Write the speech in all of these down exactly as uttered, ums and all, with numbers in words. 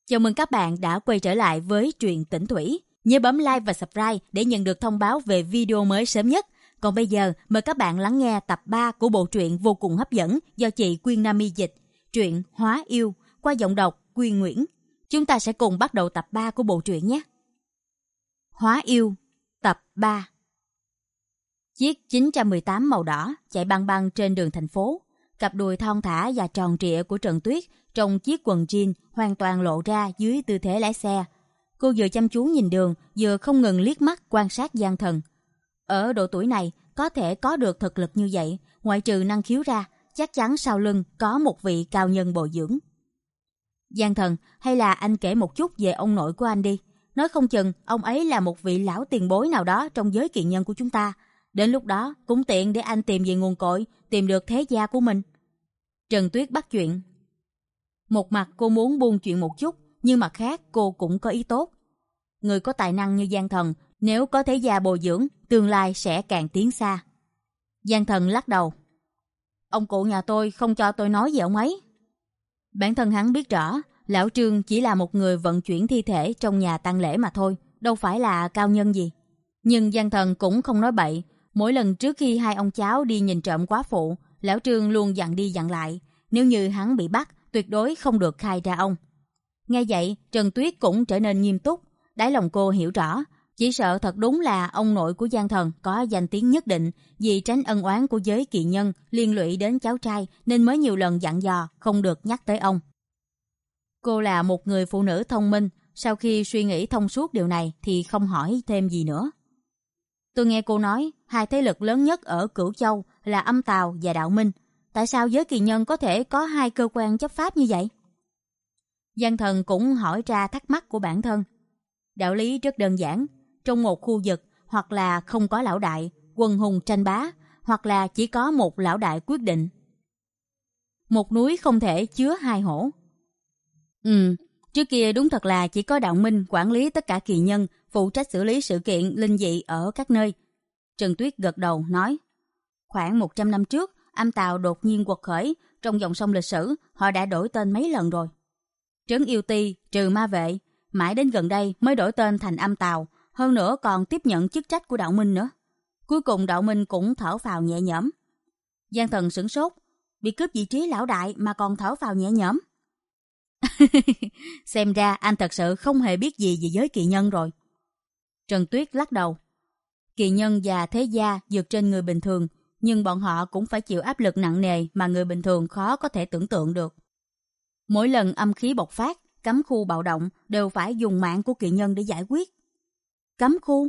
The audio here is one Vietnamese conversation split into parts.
Chào mừng các bạn đã quay trở lại với truyện Tĩnh Thủy. Nhớ bấm like và subscribe để nhận được thông báo về video mới sớm nhất. Còn bây giờ, mời các bạn lắng nghe tập ba của bộ truyện vô cùng hấp dẫn do chị Quyên Nami dịch, truyện Hóa Yêu qua giọng đọc Quyên Nguyễn. Chúng ta sẽ cùng bắt đầu tập ba của bộ truyện nhé. Hóa Yêu, tập ba. Chiếc chín một tám màu đỏ chạy băng băng trên đường thành phố. Cặp đùi thon thả và tròn trịa của Trần Tuyết trong chiếc quần jean hoàn toàn lộ ra dưới tư thế lái xe. Cô vừa chăm chú nhìn đường, vừa không ngừng liếc mắt quan sát Giang Thần. Ở độ tuổi này, có thể có được thực lực như vậy, ngoại trừ năng khiếu ra, chắc chắn sau lưng có một vị cao nhân bồi dưỡng. Giang Thần, hay là anh kể một chút về ông nội của anh đi. Nói không chừng ông ấy là một vị lão tiền bối nào đó trong giới kỳ nhân của chúng ta. Đến lúc đó cũng tiện để anh tìm về nguồn cội, tìm được thế gia của mình. Trần Tuyết bắt chuyện. Một mặt cô muốn buông chuyện một chút, nhưng mặt khác cô cũng có ý tốt. Người có tài năng như Giang Thần, nếu có thế gia bồi dưỡng, tương lai sẽ càng tiến xa. Giang Thần lắc đầu. Ông cụ nhà tôi không cho tôi nói về ông ấy. Bản thân hắn biết rõ, lão Trương chỉ là một người vận chuyển thi thể trong nhà tang lễ mà thôi, đâu phải là cao nhân gì. Nhưng Giang Thần cũng không nói bậy. Mỗi lần trước khi hai ông cháu đi nhìn trộm quá phụ, lão Trương luôn dặn đi dặn lại, nếu như hắn bị bắt, tuyệt đối không được khai ra ông. Nghe vậy, Trần Tuyết cũng trở nên nghiêm túc, đáy lòng cô hiểu rõ, chỉ sợ thật đúng là ông nội của Giang Thần có danh tiếng nhất định, vì tránh ân oán của giới kỳ nhân liên lụy đến cháu trai nên mới nhiều lần dặn dò không được nhắc tới ông. Cô là một người phụ nữ thông minh, sau khi suy nghĩ thông suốt điều này thì không hỏi thêm gì nữa. Tôi nghe cô nói, hai thế lực lớn nhất ở Cửu Châu là Âm Tào và Đạo Minh. Tại sao giới kỳ nhân có thể có hai cơ quan chấp pháp như vậy? Giang Thần cũng hỏi ra thắc mắc của bản thân. Đạo lý rất đơn giản. Trong một khu vực, hoặc là không có lão đại, quần hùng tranh bá, hoặc là chỉ có một lão đại quyết định. Một núi không thể chứa hai hổ. Ừ, trước kia đúng thật là chỉ có Đạo Minh quản lý tất cả kỳ nhân, phụ trách xử lý sự kiện linh dị ở các nơi. Trần Tuyết gật đầu nói, khoảng một trăm năm trước, Âm Tào đột nhiên quật khởi, trong dòng sông lịch sử, họ đã đổi tên mấy lần rồi. Trấn Yêu Ti, trừ ma vệ, mãi đến gần đây mới đổi tên thành Âm Tào, hơn nữa còn tiếp nhận chức trách của Đạo Minh nữa. Cuối cùng Đạo Minh cũng thở phào nhẹ nhõm. Giang Thần sửng sốt, bị cướp vị trí lão đại mà còn thở phào nhẹ nhõm. Xem ra anh thật sự không hề biết gì về giới kỳ nhân rồi. Trần Tuyết lắc đầu. Kỳ nhân và thế gia vượt trên người bình thường, nhưng bọn họ cũng phải chịu áp lực nặng nề mà người bình thường khó có thể tưởng tượng được. Mỗi lần âm khí bộc phát, cấm khu bạo động đều phải dùng mạng của kỳ nhân để giải quyết. Cấm khu?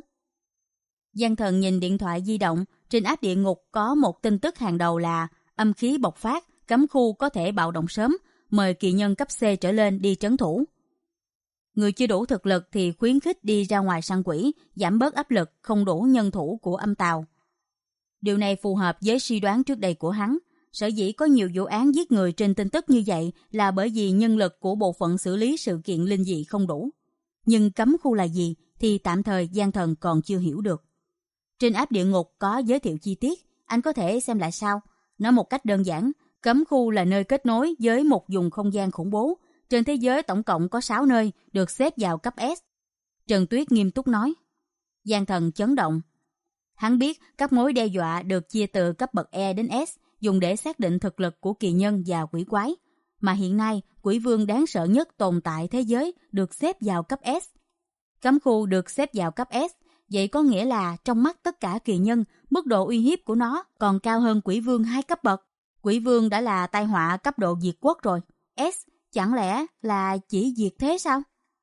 Giang Thần nhìn điện thoại di động, trên app địa ngục có một tin tức hàng đầu là âm khí bộc phát, cấm khu có thể bạo động sớm, mời kỳ nhân cấp C trở lên đi trấn thủ. Người chưa đủ thực lực thì khuyến khích đi ra ngoài săn quỷ, giảm bớt áp lực không đủ nhân thủ của Âm Tào. Điều này phù hợp với suy đoán trước đây của hắn. Sở dĩ có nhiều vụ án giết người trên tin tức như vậy là bởi vì nhân lực của bộ phận xử lý sự kiện linh dị không đủ. Nhưng cấm khu là gì thì tạm thời Giang Thần còn chưa hiểu được. Trên app địa ngục có giới thiệu chi tiết, anh có thể xem lại sau. Nói một cách đơn giản, cấm khu là nơi kết nối với một vùng không gian khủng bố. Trên thế giới tổng cộng có sáu nơi được xếp vào cấp S. Trần Tuyết nghiêm túc nói. Giang Thần chấn động. Hắn biết các mối đe dọa được chia từ cấp bậc E đến S, dùng để xác định thực lực của kỳ nhân và quỷ quái. Mà hiện nay, quỷ vương đáng sợ nhất tồn tại thế giới được xếp vào cấp S. Cấm khu được xếp vào cấp S, vậy có nghĩa là trong mắt tất cả kỳ nhân, mức độ uy hiếp của nó còn cao hơn quỷ vương hai cấp bậc. Quỷ vương đã là tai họa cấp độ diệt quốc rồi. S chẳng lẽ là chỉ diệt thế sao?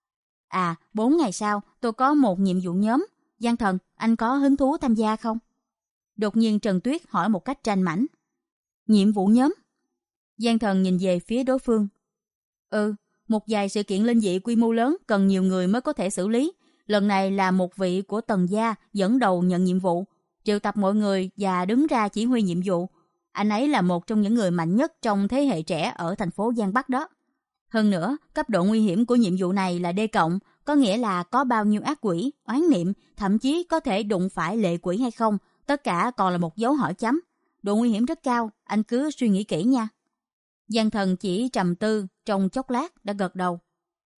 À, bốn ngày sau, tôi có một nhiệm vụ nhóm. Giang Thần, anh có hứng thú tham gia không? Đột nhiên Trần Tuyết hỏi một cách tranh mãnh. Nhiệm vụ nhóm? Giang Thần nhìn về phía đối phương. Ừ, một vài sự kiện linh dị quy mô lớn cần nhiều người mới có thể xử lý. Lần này là một vị của Tần gia dẫn đầu nhận nhiệm vụ, triệu tập mọi người và đứng ra chỉ huy nhiệm vụ. Anh ấy là một trong những người mạnh nhất trong thế hệ trẻ ở thành phố Giang Bắc đó. Hơn nữa, cấp độ nguy hiểm của nhiệm vụ này là D cộng, có nghĩa là có bao nhiêu ác quỷ, oán niệm, thậm chí có thể đụng phải lệ quỷ hay không, tất cả còn là một dấu hỏi chấm. Độ nguy hiểm rất cao, anh cứ suy nghĩ kỹ nha. Giang Thần chỉ trầm tư, trong chốc lát đã gật đầu.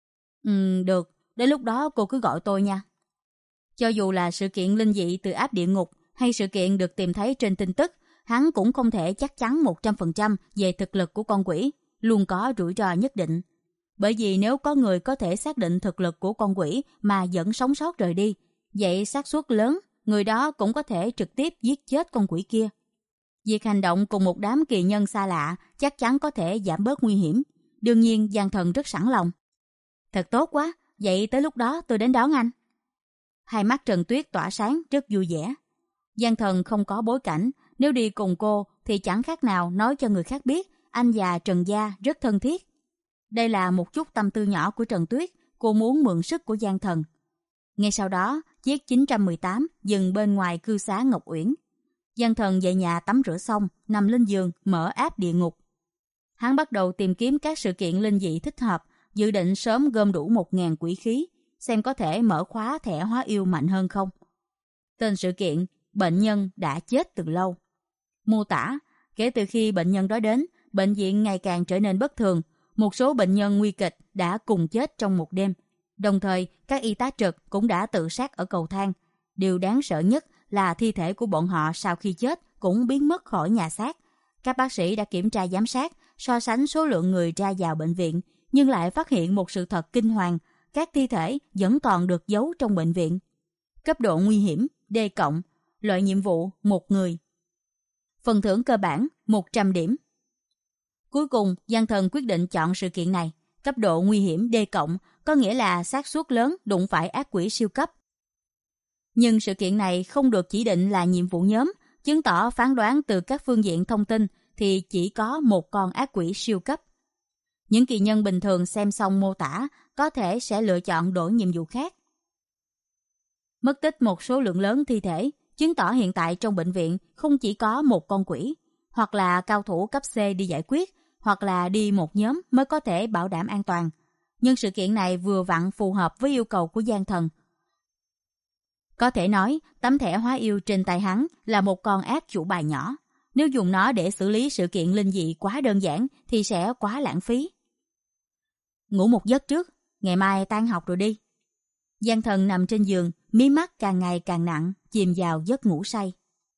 Ừ, được, đến lúc đó cô cứ gọi tôi nha. Cho dù là sự kiện linh dị từ áp địa ngục hay sự kiện được tìm thấy trên tin tức, hắn cũng không thể chắc chắn một trăm phần trăm về thực lực của con quỷ, luôn có rủi ro nhất định. Bởi vì nếu có người có thể xác định thực lực của con quỷ mà vẫn sống sót rời đi, vậy xác suất lớn người đó cũng có thể trực tiếp giết chết con quỷ kia. Việc hành động cùng một đám kỳ nhân xa lạ chắc chắn có thể giảm bớt nguy hiểm. Đương nhiên Giang Thần rất sẵn lòng. Thật tốt quá, vậy tới lúc đó tôi đến đón anh. Hai mắt Trần Tuyết tỏa sáng rất vui vẻ. Giang Thần không có bối cảnh, nếu đi cùng cô thì chẳng khác nào nói cho người khác biết anh và Trần gia rất thân thiết. Đây là một chút tâm tư nhỏ của Trần Tuyết, cô muốn mượn sức của Giang Thần. Ngay sau đó, chiếc chín một tám dừng bên ngoài cư xá Ngọc Uyển. Giang Thần về nhà tắm rửa xong, nằm lên giường, mở app địa ngục. Hắn bắt đầu tìm kiếm các sự kiện linh dị thích hợp, dự định sớm gom đủ một nghìn quỷ khí, xem có thể mở khóa thẻ hóa yêu mạnh hơn không. Tên sự kiện, bệnh nhân đã chết từ lâu. Mô tả, kể từ khi bệnh nhân đó đến, bệnh viện ngày càng trở nên bất thường. Một số bệnh nhân nguy kịch đã cùng chết trong một đêm. Đồng thời, các y tá trực cũng đã tự sát ở cầu thang. Điều đáng sợ nhất là thi thể của bọn họ sau khi chết cũng biến mất khỏi nhà xác. Các bác sĩ đã kiểm tra giám sát, so sánh số lượng người ra vào bệnh viện, nhưng lại phát hiện một sự thật kinh hoàng. Các thi thể vẫn còn được giấu trong bệnh viện. Cấp độ nguy hiểm, D cộng, loại nhiệm vụ, một người. Phần thưởng cơ bản, một trăm điểm. Cuối cùng, Giang Thần quyết định chọn sự kiện này. Cấp độ nguy hiểm D cộng, có nghĩa là xác suất lớn đụng phải ác quỷ siêu cấp. Nhưng sự kiện này không được chỉ định là nhiệm vụ nhóm, chứng tỏ phán đoán từ các phương diện thông tin thì chỉ có một con ác quỷ siêu cấp. Những kỳ nhân bình thường xem xong mô tả có thể sẽ lựa chọn đổi nhiệm vụ khác. Mất tích một số lượng lớn thi thể, chứng tỏ hiện tại trong bệnh viện không chỉ có một con quỷ, hoặc là cao thủ cấp C đi giải quyết, hoặc là đi một nhóm mới có thể bảo đảm an toàn. Nhưng sự kiện này vừa vặn phù hợp với yêu cầu của Giang Thần. Có thể nói, tấm thẻ hóa yêu trên tay hắn là một con ác chủ bài nhỏ. Nếu dùng nó để xử lý sự kiện linh dị quá đơn giản thì sẽ quá lãng phí. Ngủ một giấc trước, ngày mai tan học rồi đi. Giang Thần nằm trên giường, mí mắt càng ngày càng nặng, chìm vào giấc ngủ say.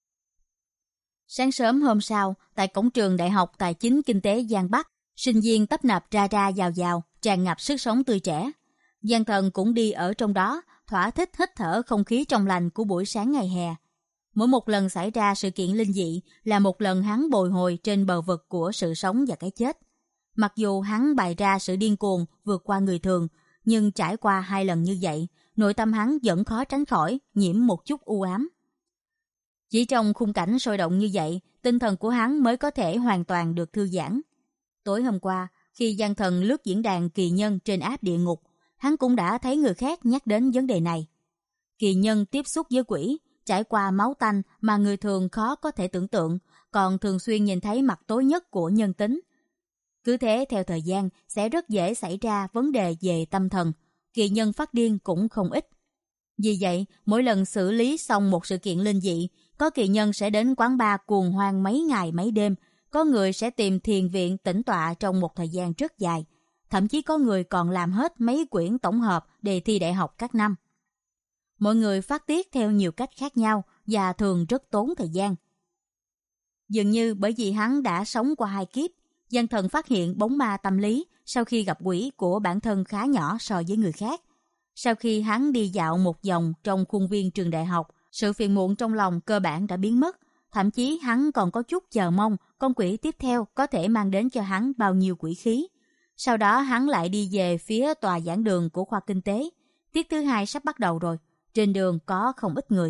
Sáng sớm hôm sau, tại cổng trường Đại học Tài chính Kinh tế Giang Bắc, sinh viên tấp nập ra ra vào vào, tràn ngập sức sống tươi trẻ. Giang Thần cũng đi ở trong đó, thỏa thích hít thở không khí trong lành của buổi sáng ngày hè. Mỗi một lần xảy ra sự kiện linh dị là một lần hắn bồi hồi trên bờ vực của sự sống và cái chết. Mặc dù hắn bày ra sự điên cuồng vượt qua người thường, nhưng trải qua hai lần như vậy, nội tâm hắn vẫn khó tránh khỏi nhiễm một chút u ám. Chỉ trong khung cảnh sôi động như vậy, tinh thần của hắn mới có thể hoàn toàn được thư giãn. Tối hôm qua, khi Giang Thần lướt diễn đàn kỳ nhân trên app địa ngục, hắn cũng đã thấy người khác nhắc đến vấn đề này. Kỳ nhân tiếp xúc với quỷ, trải qua máu tanh mà người thường khó có thể tưởng tượng, còn thường xuyên nhìn thấy mặt tối nhất của nhân tính. Cứ thế theo thời gian sẽ rất dễ xảy ra vấn đề về tâm thần, kỳ nhân phát điên cũng không ít. Vì vậy, mỗi lần xử lý xong một sự kiện linh dị, có kỳ nhân sẽ đến quán bar cuồng hoang mấy ngày mấy đêm, có người sẽ tìm thiền viện tĩnh tọa trong một thời gian rất dài, thậm chí có người còn làm hết mấy quyển tổng hợp đề thi đại học các năm. Mọi người phát tiết theo nhiều cách khác nhau và thường rất tốn thời gian. Dường như bởi vì hắn đã sống qua hai kiếp, Giang Thần phát hiện bóng ma tâm lý sau khi gặp quỷ của bản thân khá nhỏ so với người khác. Sau khi hắn đi dạo một vòng trong khuôn viên trường đại học, sự phiền muộn trong lòng cơ bản đã biến mất. Thậm chí hắn còn có chút chờ mong con quỷ tiếp theo có thể mang đến cho hắn bao nhiêu quỷ khí. Sau đó hắn lại đi về phía tòa giảng đường của khoa kinh tế. Tiết thứ hai sắp bắt đầu rồi, trên đường có không ít người.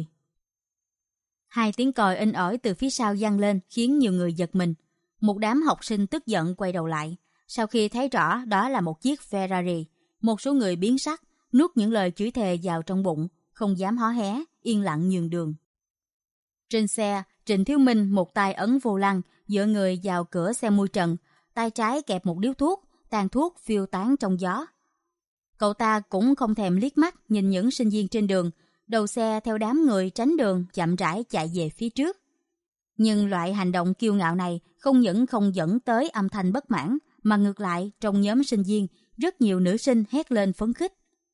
Hai tiếng còi inh ỏi từ phía sau vang lên khiến nhiều người giật mình. Một đám học sinh tức giận quay đầu lại. Sau khi thấy rõ đó là một chiếc Ferrari, một số người biến sắc, nuốt những lời chửi thề vào trong bụng, không dám hó hé, yên lặng nhường đường. Trên xe, Trịnh Thiếu Minh một tay ấn vô lăng, dựa người vào cửa xe mui trần, tay trái kẹp một điếu thuốc, tàn thuốc phiêu tán trong gió. Cậu ta cũng không thèm liếc mắt nhìn những sinh viên trên đường, đầu xe theo đám người tránh đường chậm rãi chạy về phía trước. Nhưng loại hành động kiêu ngạo này không những không dẫn tới âm thanh bất mãn, mà ngược lại trong nhóm sinh viên rất nhiều nữ sinh hét lên phấn khích.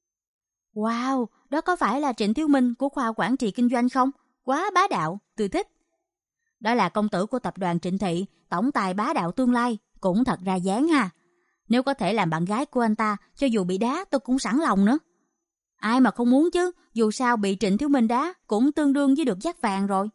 Wow, đó có phải là Trịnh Thiếu Minh của khoa quản trị kinh doanh không? Quá bá đạo, tôi thích. Đó là công tử của tập đoàn Trịnh Thị, tổng tài bá đạo tương lai, cũng thật ra dáng ha. Nếu có thể làm bạn gái của anh ta, cho dù bị đá tôi cũng sẵn lòng nữa. Ai mà không muốn chứ, dù sao bị Trịnh Thiếu Minh đá cũng tương đương với được dát vàng rồi.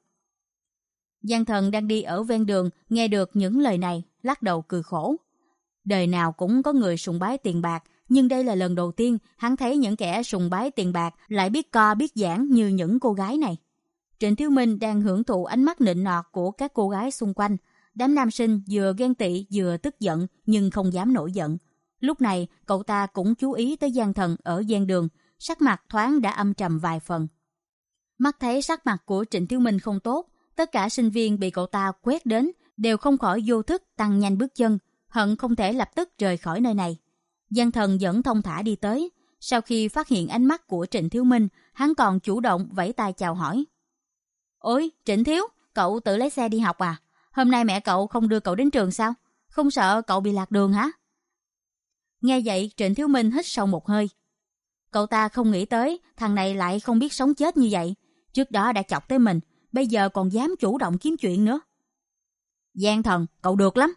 Giang Thần đang đi ở ven đường, nghe được những lời này, lắc đầu cười khổ. Đời nào cũng có người sùng bái tiền bạc, nhưng đây là lần đầu tiên hắn thấy những kẻ sùng bái tiền bạc lại biết co biết giãn như những cô gái này. Trịnh Thiếu Minh đang hưởng thụ ánh mắt nịnh nọt của các cô gái xung quanh. Đám nam sinh vừa ghen tị vừa tức giận nhưng không dám nổi giận. Lúc này cậu ta cũng chú ý tới Giang Thần ở ven đường, sắc mặt thoáng đã âm trầm vài phần. Mắt thấy sắc mặt của Trịnh Thiếu Minh không tốt, tất cả sinh viên bị cậu ta quét đến đều không khỏi vô thức tăng nhanh bước chân, hận không thể lập tức rời khỏi nơi này. Giang Thần vẫn thông thả đi tới. Sau khi phát hiện ánh mắt của Trịnh Thiếu Minh, hắn còn chủ động vẫy tay chào hỏi. Ôi, Trịnh Thiếu, cậu tự lấy xe đi học à? Hôm nay mẹ cậu không đưa cậu đến trường sao? Không sợ cậu bị lạc đường hả? Nghe vậy, Trịnh Thiếu Minh hít sâu một hơi. Cậu ta không nghĩ tới thằng này lại không biết sống chết như vậy. Trước đó đã chọc tới mình, bây giờ còn dám chủ động kiếm chuyện nữa. Giang Thần, cậu được lắm.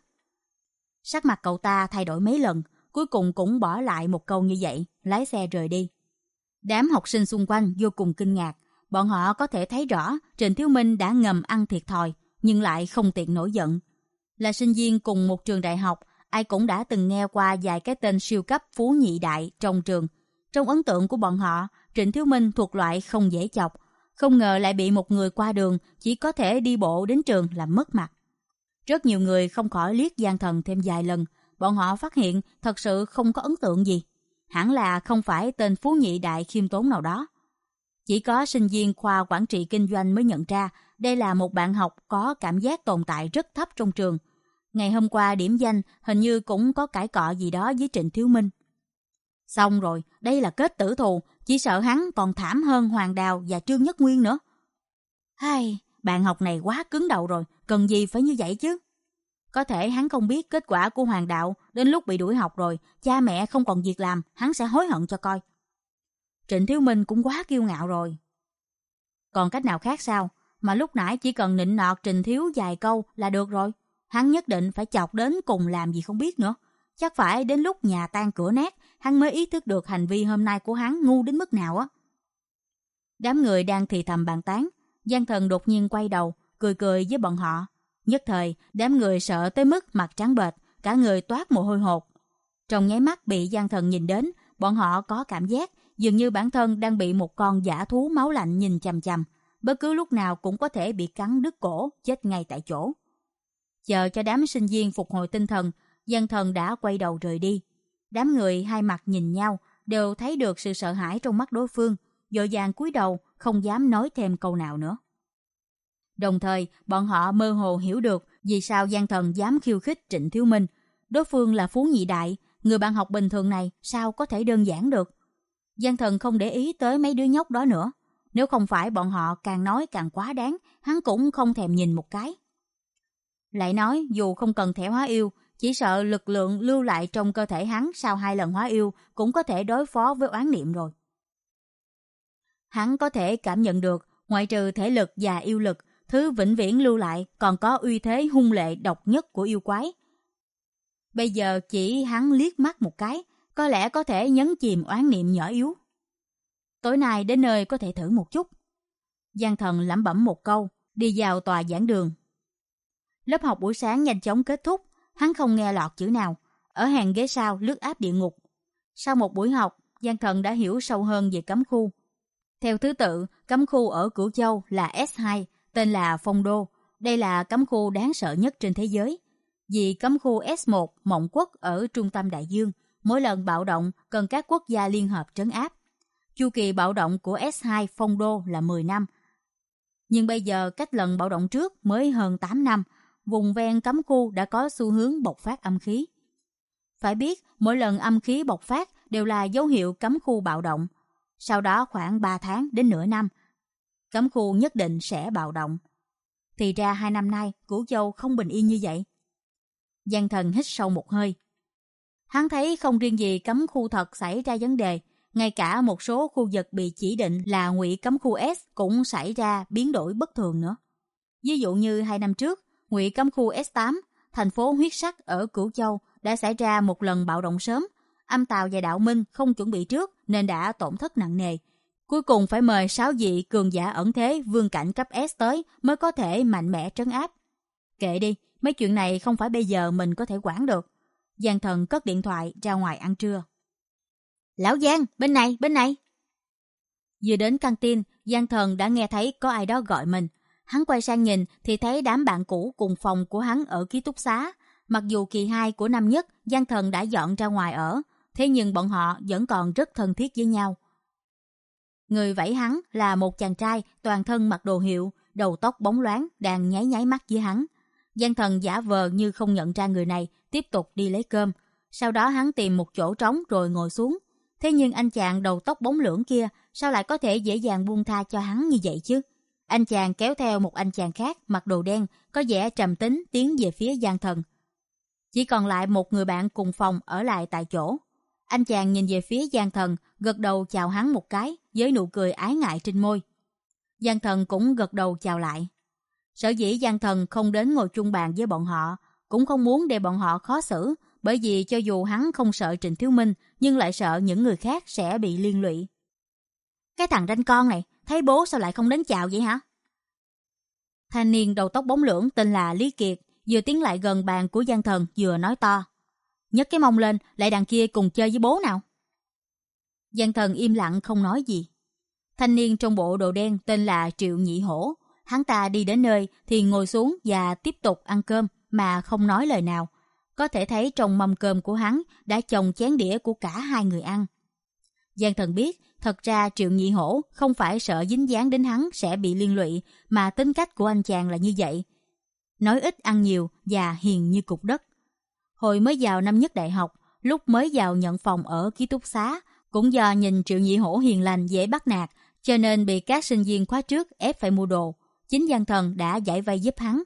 Sắc mặt cậu ta thay đổi mấy lần, cuối cùng cũng bỏ lại một câu như vậy, lái xe rời đi. Đám học sinh xung quanh vô cùng kinh ngạc, bọn họ có thể thấy rõ Trịnh Thiếu Minh đã ngầm ăn thiệt thòi, nhưng lại không tiện nổi giận. Là sinh viên cùng một trường đại học, ai cũng đã từng nghe qua vài cái tên siêu cấp phú nhị đại trong trường. Trong ấn tượng của bọn họ, Trịnh Thiếu Minh thuộc loại không dễ chọc, không ngờ lại bị một người qua đường chỉ có thể đi bộ đến trường làm mất mặt. Rất nhiều người không khỏi liếc Giang Thần thêm vài lần, bọn họ phát hiện thật sự không có ấn tượng gì. Hẳn là không phải tên phú nhị đại khiêm tốn nào đó. Chỉ có sinh viên khoa quản trị kinh doanh mới nhận ra đây là một bạn học có cảm giác tồn tại rất thấp trong trường. Ngày hôm qua điểm danh hình như cũng có cãi cọ gì đó với Trịnh Thiếu Minh. Xong rồi, đây là kết tử thù, chỉ sợ hắn còn thảm hơn Hoàng Đào và Trương Nhất Nguyên nữa. Hai, bạn học này quá cứng đầu rồi, cần gì phải như vậy chứ? Có thể hắn không biết kết quả của Hoàng Đạo, đến lúc bị đuổi học rồi, cha mẹ không còn việc làm, hắn sẽ hối hận cho coi. Trịnh Thiếu Minh cũng quá kiêu ngạo rồi. Còn cách nào khác sao? Mà lúc nãy chỉ cần nịnh nọt Trịnh Thiếu vài câu là được rồi. Hắn nhất định phải chọc đến cùng làm gì không biết nữa. Chắc phải đến lúc nhà tan cửa nát, hắn mới ý thức được hành vi hôm nay của hắn ngu đến mức nào á. Đám người đang thì thầm bàn tán, Giang Thần đột nhiên quay đầu, cười cười với bọn họ. Nhất thời, đám người sợ tới mức mặt trắng bệch, cả người toát mồ hôi hột. Trong nháy mắt bị Giang Thần nhìn đến, bọn họ có cảm giác dường như bản thân đang bị một con dã thú máu lạnh nhìn chằm chằm, bất cứ lúc nào cũng có thể bị cắn đứt cổ, chết ngay tại chỗ. Chờ cho đám sinh viên phục hồi tinh thần, Giang Thần đã quay đầu rời đi. Đám người hai mặt nhìn nhau, đều thấy được sự sợ hãi trong mắt đối phương, vội vàng cúi đầu, không dám nói thêm câu nào nữa. Đồng thời, bọn họ mơ hồ hiểu được vì sao Giang Thần dám khiêu khích Trịnh Thiếu Minh. Đối phương là phú nhị đại, người bạn học bình thường này sao có thể đơn giản được. Giang Thần không để ý tới mấy đứa nhóc đó nữa. Nếu không phải bọn họ càng nói càng quá đáng, hắn cũng không thèm nhìn một cái. Lại nói, dù không cần thẻ hóa yêu, chỉ sợ lực lượng lưu lại trong cơ thể hắn sau hai lần hóa yêu cũng có thể đối phó với oán niệm rồi. Hắn có thể cảm nhận được, ngoại trừ thể lực và yêu lực, thứ vĩnh viễn lưu lại còn có uy thế hung lệ độc nhất của yêu quái. Bây giờ chỉ hắn liếc mắt một cái, có lẽ có thể nhấn chìm oán niệm nhỏ yếu. Tối nay đến nơi có thể thử một chút. Giang Thần lẩm bẩm một câu, đi vào tòa giảng đường. Lớp học buổi sáng nhanh chóng kết thúc, hắn không nghe lọt chữ nào, ở hàng ghế sau lướt áp địa ngục. Sau một buổi học, Giang Thần đã hiểu sâu hơn về cấm khu. Theo thứ tự, cấm khu ở Cửu Châu là ét hai, tên là Phong Đô. Đây là cấm khu đáng sợ nhất trên thế giới. Vì cấm khu ét một, Mộng Quốc ở trung tâm đại dương, mỗi lần bạo động cần các quốc gia liên hợp trấn áp. Chu kỳ bạo động của ét hai Phong Đô là mười năm. Nhưng bây giờ cách lần bạo động trước mới hơn tám năm, vùng ven cấm khu đã có xu hướng bộc phát âm khí. Phải biết, mỗi lần âm khí bộc phát đều là dấu hiệu cấm khu bạo động. Sau đó khoảng ba tháng đến nửa năm, cấm khu nhất định sẽ bạo động. Thì ra hai năm nay, Cửu Châu không bình yên như vậy. Giang Thần hít sâu một hơi. Hắn thấy không riêng gì cấm khu thật xảy ra vấn đề, ngay cả một số khu vực bị chỉ định là ngụy cấm khu S cũng xảy ra biến đổi bất thường nữa. Ví dụ như hai năm trước, ngụy cấm khu S tám, thành phố huyết sắc ở Cửu Châu đã xảy ra một lần bạo động sớm. Âm Tào và Đạo Minh không chuẩn bị trước nên đã tổn thất nặng nề. Cuối cùng phải mời sáu vị cường giả ẩn thế vương cảnh cấp S tới mới có thể mạnh mẽ trấn áp. Kệ đi, mấy chuyện này không phải bây giờ mình có thể quản được. Giang Thần cất điện thoại ra ngoài ăn trưa. Lão Giang, bên này, bên này. Vừa đến căng tin, Giang Thần đã nghe thấy có ai đó gọi mình. Hắn quay sang nhìn thì thấy đám bạn cũ cùng phòng của hắn ở ký túc xá. Mặc dù kỳ hai của năm nhất, Giang Thần đã dọn ra ngoài ở, thế nhưng bọn họ vẫn còn rất thân thiết với nhau. Người vẫy hắn là một chàng trai toàn thân mặc đồ hiệu, đầu tóc bóng loáng, đang nháy nháy mắt với hắn. Giang Thần giả vờ như không nhận ra người này, tiếp tục đi lấy cơm. Sau đó hắn tìm một chỗ trống rồi ngồi xuống. Thế nhưng anh chàng đầu tóc bóng lưỡng kia sao lại có thể dễ dàng buông tha cho hắn như vậy chứ? Anh chàng kéo theo một anh chàng khác mặc đồ đen, có vẻ trầm tính tiến về phía Giang Thần. Chỉ còn lại một người bạn cùng phòng ở lại tại chỗ. Anh chàng nhìn về phía Giang Thần, gật đầu chào hắn một cái với nụ cười ái ngại trên môi. Giang Thần cũng gật đầu chào lại. Sở dĩ Giang Thần không đến ngồi chung bàn với bọn họ, cũng không muốn để bọn họ khó xử, bởi vì cho dù hắn không sợ Trịnh Thiếu Minh, nhưng lại sợ những người khác sẽ bị liên lụy. Cái thằng ranh con này, thấy bố sao lại không đến chào vậy hả? Thanh niên đầu tóc bóng lưỡng tên là Lý Kiệt, vừa tiến lại gần bàn của Giang Thần vừa nói to. Nhấc cái mông lên, lại đằng kia cùng chơi với bố nào. Giang Thần im lặng không nói gì. Thanh niên trong bộ đồ đen tên là Triệu Nhị Hổ. Hắn ta đi đến nơi thì ngồi xuống và tiếp tục ăn cơm mà không nói lời nào. Có thể thấy trong mâm cơm của hắn đã chồng chén đĩa của cả hai người ăn. Giang Thần biết, thật ra Triệu Nhị Hổ không phải sợ dính dáng đến hắn sẽ bị liên lụy, mà tính cách của anh chàng là như vậy. Nói ít ăn nhiều và hiền như cục đất. Hồi mới vào năm nhất đại học, lúc mới vào nhận phòng ở ký túc xá, cũng do nhìn Triệu Nhị Hổ hiền lành dễ bắt nạt, cho nên bị các sinh viên khóa trước ép phải mua đồ. Chính Giang Thần đã giải vay giúp hắn.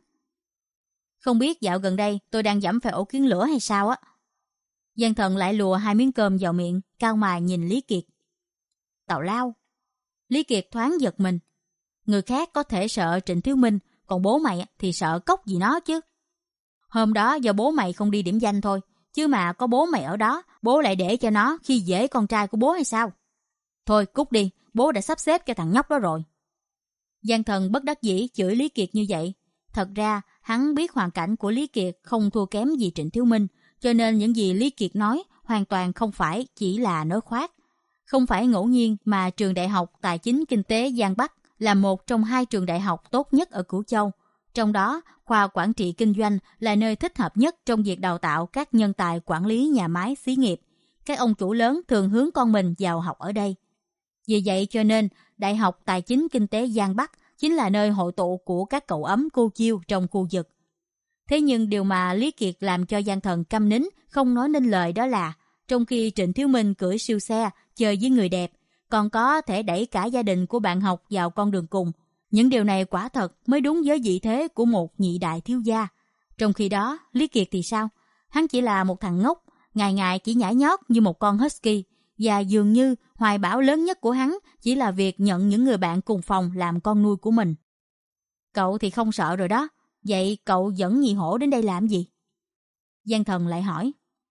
Không biết dạo gần đây tôi đang dẫm phải ổ kiến lửa hay sao á. Giang Thần lại lùa hai miếng cơm vào miệng, cau mày nhìn Lý Kiệt. Tào lao. Lý Kiệt thoáng giật mình. Người khác có thể sợ Trịnh Thiếu Minh, còn bố mày thì sợ cốc gì nó chứ. Hôm đó do bố mày không đi điểm danh thôi, chứ mà có bố mày ở đó, bố lại để cho nó khi dễ con trai của bố hay sao? Thôi cút đi, bố đã sắp xếp cái thằng nhóc đó rồi. Giang Thần bất đắc dĩ chửi Lý Kiệt như vậy. Thật ra hắn biết hoàn cảnh của Lý Kiệt không thua kém gì Trịnh Thiếu Minh, cho nên những gì Lý Kiệt nói hoàn toàn không phải chỉ là nói khoác. Không phải ngẫu nhiên mà trường đại học Tài chính Kinh tế Giang Bắc là một trong hai trường đại học tốt nhất ở Cửu Châu. Trong đó, khoa quản trị kinh doanh là nơi thích hợp nhất trong việc đào tạo các nhân tài quản lý nhà máy xí nghiệp. Các ông chủ lớn thường hướng con mình vào học ở đây. Vì vậy cho nên, Đại học Tài chính Kinh tế Giang Bắc chính là nơi hội tụ của các cậu ấm cô chiêu trong khu vực. Thế nhưng điều mà Lý Kiệt làm cho Giang Thần câm nín, không nói nên lời đó là, trong khi Trịnh Thiếu Minh cưỡi siêu xe, chơi với người đẹp, còn có thể đẩy cả gia đình của bạn học vào con đường cùng. Những điều này quả thật mới đúng với vị thế của một nhị đại thiếu gia. Trong khi đó, Lý Kiệt thì sao? Hắn chỉ là một thằng ngốc, ngày ngày chỉ nhảy nhót như một con husky, và dường như hoài bão lớn nhất của hắn chỉ là việc nhận những người bạn cùng phòng làm con nuôi của mình. Cậu thì không sợ rồi đó, vậy cậu dẫn Nhị Hổ đến đây làm gì? Giang Thần lại hỏi.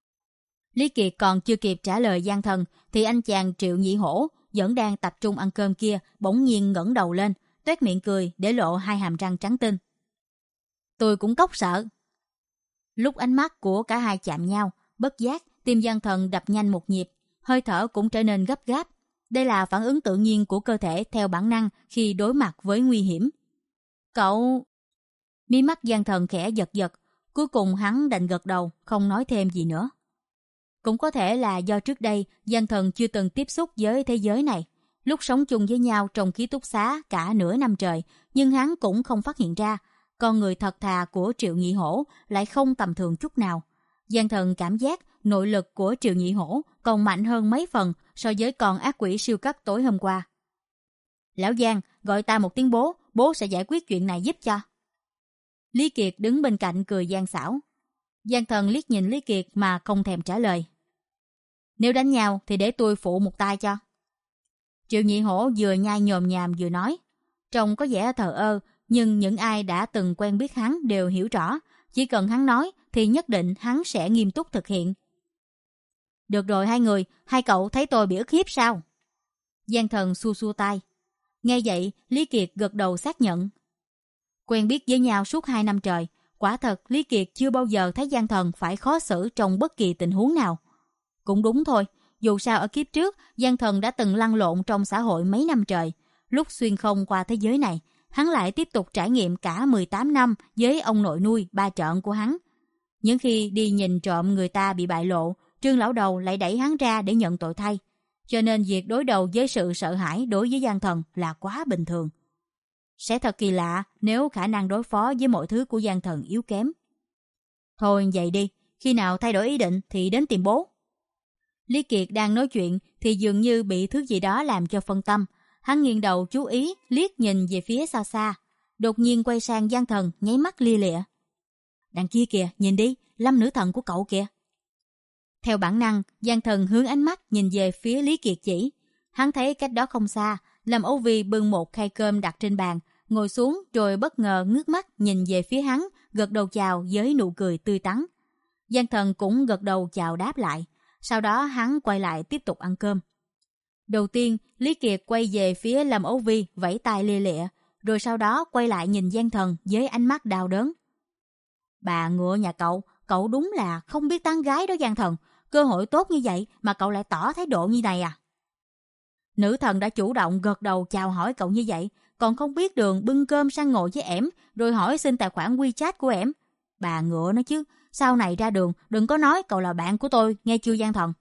Lý Kiệt còn chưa kịp trả lời Giang Thần thì anh chàng Triệu Nhị Hổ vẫn đang tập trung ăn cơm kia bỗng nhiên ngẩng đầu lên, toét miệng cười để lộ hai hàm răng trắng tinh. Tôi cũng cốc sợ. Lúc ánh mắt của cả hai chạm nhau, bất giác tim Giang Thần đập nhanh một nhịp, hơi thở cũng trở nên gấp gáp. Đây là phản ứng tự nhiên của cơ thể theo bản năng khi đối mặt với nguy hiểm. Cậu... Mí mắt Giang Thần khẽ giật giật, cuối cùng hắn đành gật đầu, không nói thêm gì nữa. Cũng có thể là do trước đây Giang Thần chưa từng tiếp xúc với thế giới này. Lúc sống chung với nhau trong ký túc xá cả nửa năm trời, nhưng hắn cũng không phát hiện ra, con người thật thà của Triệu Nhị Hổ lại không tầm thường chút nào. Giang Thần cảm giác nội lực của Triệu Nhị Hổ còn mạnh hơn mấy phần so với con ác quỷ siêu cấp tối hôm qua. Lão Giang, gọi ta một tiếng bố, bố sẽ giải quyết chuyện này giúp cho. Lý Kiệt đứng bên cạnh cười gian xảo. Giang Thần liếc nhìn Lý Kiệt mà không thèm trả lời. Nếu đánh nhau thì để tôi phụ một tay cho. Triệu Nhị Hổ vừa nhai nhồm nhàm vừa nói. Trông có vẻ thờ ơ, nhưng những ai đã từng quen biết hắn đều hiểu rõ. Chỉ cần hắn nói thì nhất định hắn sẽ nghiêm túc thực hiện. Được rồi hai người, hai cậu thấy tôi bị ức hiếp sao? Giang Thần xua xua tay. Nghe vậy, Lý Kiệt gật đầu xác nhận. Quen biết với nhau suốt hai năm trời, quả thật Lý Kiệt chưa bao giờ thấy Giang Thần phải khó xử trong bất kỳ tình huống nào. Cũng đúng thôi, dù sao ở kiếp trước, Giang Thần đã từng lăn lộn trong xã hội mấy năm trời. Lúc xuyên không qua thế giới này, hắn lại tiếp tục trải nghiệm cả mười tám năm với ông nội nuôi ba trợn của hắn. Những khi đi nhìn trộm người ta bị bại lộ, Trương lão đầu lại đẩy hắn ra để nhận tội thay. Cho nên việc đối đầu với sự sợ hãi đối với Giang Thần là quá bình thường. Sẽ thật kỳ lạ nếu khả năng đối phó với mọi thứ của Giang Thần yếu kém. Thôi vậy đi, khi nào thay đổi ý định thì đến tìm bố. Lý Kiệt đang nói chuyện thì dường như bị thứ gì đó làm cho phân tâm. Hắn nghiêng đầu chú ý, liếc nhìn về phía xa xa. Đột nhiên quay sang Giang Thần, nháy mắt lia lịa. Đằng kia kìa, nhìn đi, Lâm nữ thần của cậu kìa. Theo bản năng, Giang Thần hướng ánh mắt nhìn về phía Lý Kiệt chỉ. Hắn thấy cách đó không xa, Lâm Âu Vi bưng một khay cơm đặt trên bàn, ngồi xuống rồi bất ngờ ngước mắt nhìn về phía hắn, gật đầu chào với nụ cười tươi tắn. Giang Thần cũng gật đầu chào đáp lại. Sau đó hắn quay lại tiếp tục ăn cơm. Đầu tiên, Lý Kiệt quay về phía Lâm Âu Vi vẫy tay lia lịa, rồi sau đó quay lại nhìn Giang Thần với ánh mắt đau đớn. Bà ngựa nhà cậu, cậu đúng là không biết tán gái đó Giang Thần. Cơ hội tốt như vậy mà cậu lại tỏ thái độ như này à? Nữ thần đã chủ động gật đầu chào hỏi cậu như vậy, còn không biết đường bưng cơm sang ngồi với ẻm, rồi hỏi xin tài khoản WeChat của ẻm. Bà ngựa nó chứ, sau này ra đường đừng có nói cậu là bạn của tôi, nghe chưa Giang Thần?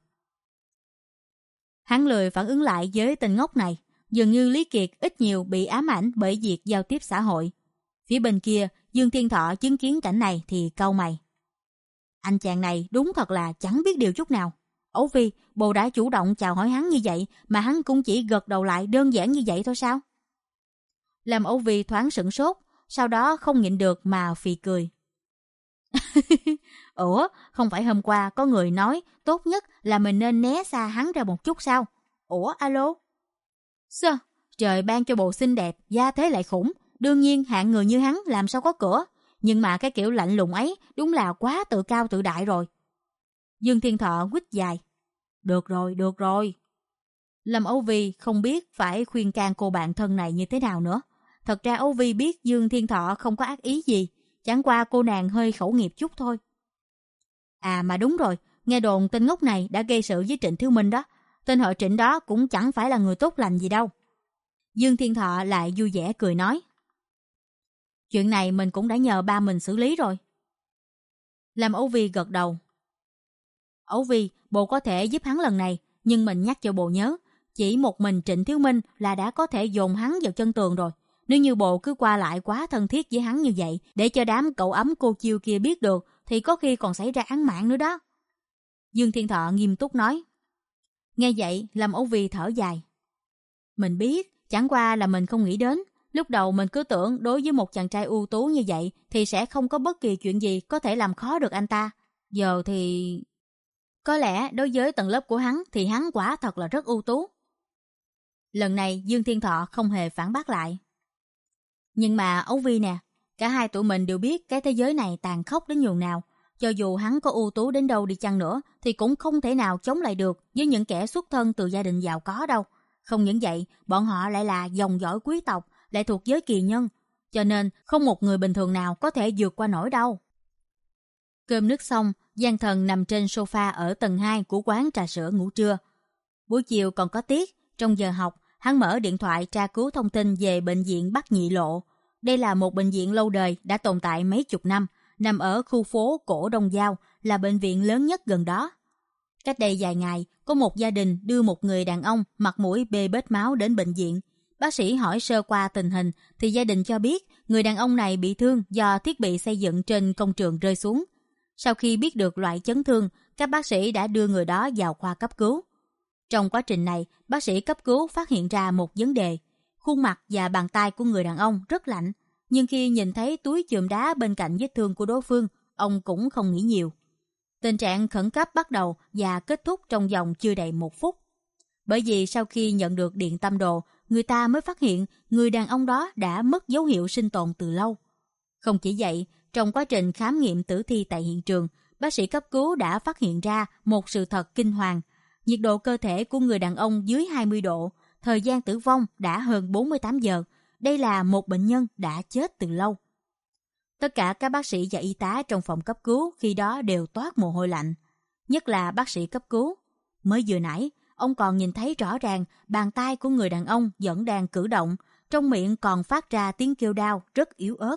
Hắn lười phản ứng lại với tên ngốc này, dường như Lý Kiệt ít nhiều bị ám ảnh bởi việc giao tiếp xã hội. Phía bên kia, Dương Thiên Thọ chứng kiến cảnh này thì cau mày. Anh chàng này đúng thật là chẳng biết điều chút nào. Ấu Vi, bồ đã chủ động chào hỏi hắn như vậy mà hắn cũng chỉ gật đầu lại đơn giản như vậy thôi sao? Làm Ấu Vi thoáng sửng sốt, sau đó không nhịn được mà phì cười. Ủa, không phải hôm qua có người nói tốt nhất là mình nên né xa hắn ra một chút sao? Ủa, alo? Sao? Trời ban cho bồ xinh đẹp, gia thế lại khủng. Đương nhiên hạng người như hắn làm sao có cửa. Nhưng mà cái kiểu lạnh lùng ấy đúng là quá tự cao tự đại rồi. Dương Thiên Thọ quýt dài. Được rồi, được rồi. Lâm Âu Vi không biết phải khuyên can cô bạn thân này như thế nào nữa. Thật ra Âu Vi biết Dương Thiên Thọ không có ác ý gì. Chẳng qua cô nàng hơi khẩu nghiệp chút thôi. À mà đúng rồi, nghe đồn tên ngốc này đã gây sự với Trịnh Thiếu Minh đó. Tên họ Trịnh đó cũng chẳng phải là người tốt lành gì đâu. Dương Thiên Thọ lại vui vẻ cười nói. Chuyện này mình cũng đã nhờ ba mình xử lý rồi. Làm Âu Vi gật đầu. Âu Vi, bồ có thể giúp hắn lần này, nhưng mình nhắc cho bồ nhớ, chỉ một mình Trịnh Thiếu Minh là đã có thể dồn hắn vào chân tường rồi. Nếu như bồ cứ qua lại quá thân thiết với hắn như vậy, để cho đám cậu ấm cô chiêu kia biết được, thì có khi còn xảy ra án mạng nữa đó. Dương Thiên Thọ nghiêm túc nói. Nghe vậy, Lâm Âu Vi thở dài. Mình biết, chẳng qua là mình không nghĩ đến. Lúc đầu mình cứ tưởng đối với một chàng trai ưu tú như vậy thì sẽ không có bất kỳ chuyện gì có thể làm khó được anh ta. Giờ thì... Có lẽ đối với tầng lớp của hắn thì hắn quả thật là rất ưu tú. Lần này Dương Thiên Thọ không hề phản bác lại. Nhưng mà Ấu Vi nè, cả hai tụi mình đều biết cái thế giới này tàn khốc đến nhường nào. Cho dù hắn có ưu tú đến đâu đi chăng nữa thì cũng không thể nào chống lại được với những kẻ xuất thân từ gia đình giàu có đâu. Không những vậy, bọn họ lại là dòng dõi quý tộc, lại thuộc giới kỳ nhân. Cho nên không một người bình thường nào có thể vượt qua nổi đâu. Cơm nước xong, Giang Thần nằm trên sofa ở tầng hai của quán trà sữa ngủ trưa. Buổi chiều còn có tiết, trong giờ học, hắn mở điện thoại tra cứu thông tin về bệnh viện Bắc Nhị Lộ. Đây là một bệnh viện lâu đời đã tồn tại mấy chục năm, nằm ở khu phố Cổ Đông Giao, là bệnh viện lớn nhất gần đó. Cách đây vài ngày, có một gia đình đưa một người đàn ông mặt mũi bê bết máu đến bệnh viện. Bác sĩ hỏi sơ qua tình hình thì gia đình cho biết người đàn ông này bị thương do thiết bị xây dựng trên công trường rơi xuống. Sau khi biết được loại chấn thương, các bác sĩ đã đưa người đó vào khoa cấp cứu. Trong quá trình này, bác sĩ cấp cứu phát hiện ra một vấn đề. Khuôn mặt và bàn tay của người đàn ông rất lạnh, nhưng khi nhìn thấy túi chườm đá bên cạnh vết thương của đối phương, ông cũng không nghĩ nhiều. Tình trạng khẩn cấp bắt đầu và kết thúc trong vòng chưa đầy một phút. Bởi vì sau khi nhận được điện tâm đồ, người ta mới phát hiện người đàn ông đó đã mất dấu hiệu sinh tồn từ lâu. Không chỉ vậy, trong quá trình khám nghiệm tử thi tại hiện trường, bác sĩ cấp cứu đã phát hiện ra một sự thật kinh hoàng. Nhiệt độ cơ thể của người đàn ông dưới hai mươi độ, thời gian tử vong đã hơn bốn mươi tám giờ. Đây là một bệnh nhân đã chết từ lâu. Tất cả các bác sĩ và y tá trong phòng cấp cứu khi đó đều toát mồ hôi lạnh. Nhất là bác sĩ cấp cứu. Mới vừa nãy, ông còn nhìn thấy rõ ràng bàn tay của người đàn ông vẫn đang cử động, trong miệng còn phát ra tiếng kêu đau rất yếu ớt.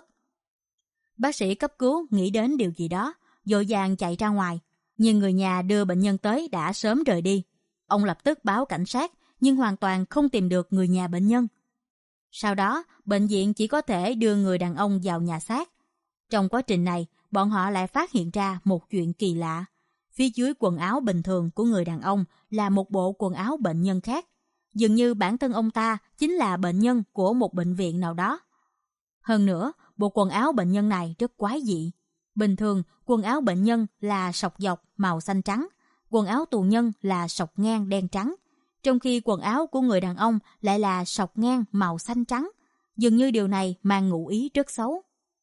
Bác sĩ cấp cứu nghĩ đến điều gì đó, vội vàng chạy ra ngoài. Nhưng người nhà đưa bệnh nhân tới đã sớm rời đi. Ông lập tức báo cảnh sát, nhưng hoàn toàn không tìm được người nhà bệnh nhân. Sau đó, bệnh viện chỉ có thể đưa người đàn ông vào nhà xác. Trong quá trình này, bọn họ lại phát hiện ra một chuyện kỳ lạ. Phía dưới quần áo bình thường của người đàn ông là một bộ quần áo bệnh nhân khác. Dường như bản thân ông ta chính là bệnh nhân của một bệnh viện nào đó. Hơn nữa, bộ quần áo bệnh nhân này rất quái dị. Bình thường, quần áo bệnh nhân là sọc dọc màu xanh trắng, quần áo tù nhân là sọc ngang đen trắng, trong khi quần áo của người đàn ông lại là sọc ngang màu xanh trắng. Dường như điều này mang ngụ ý rất xấu.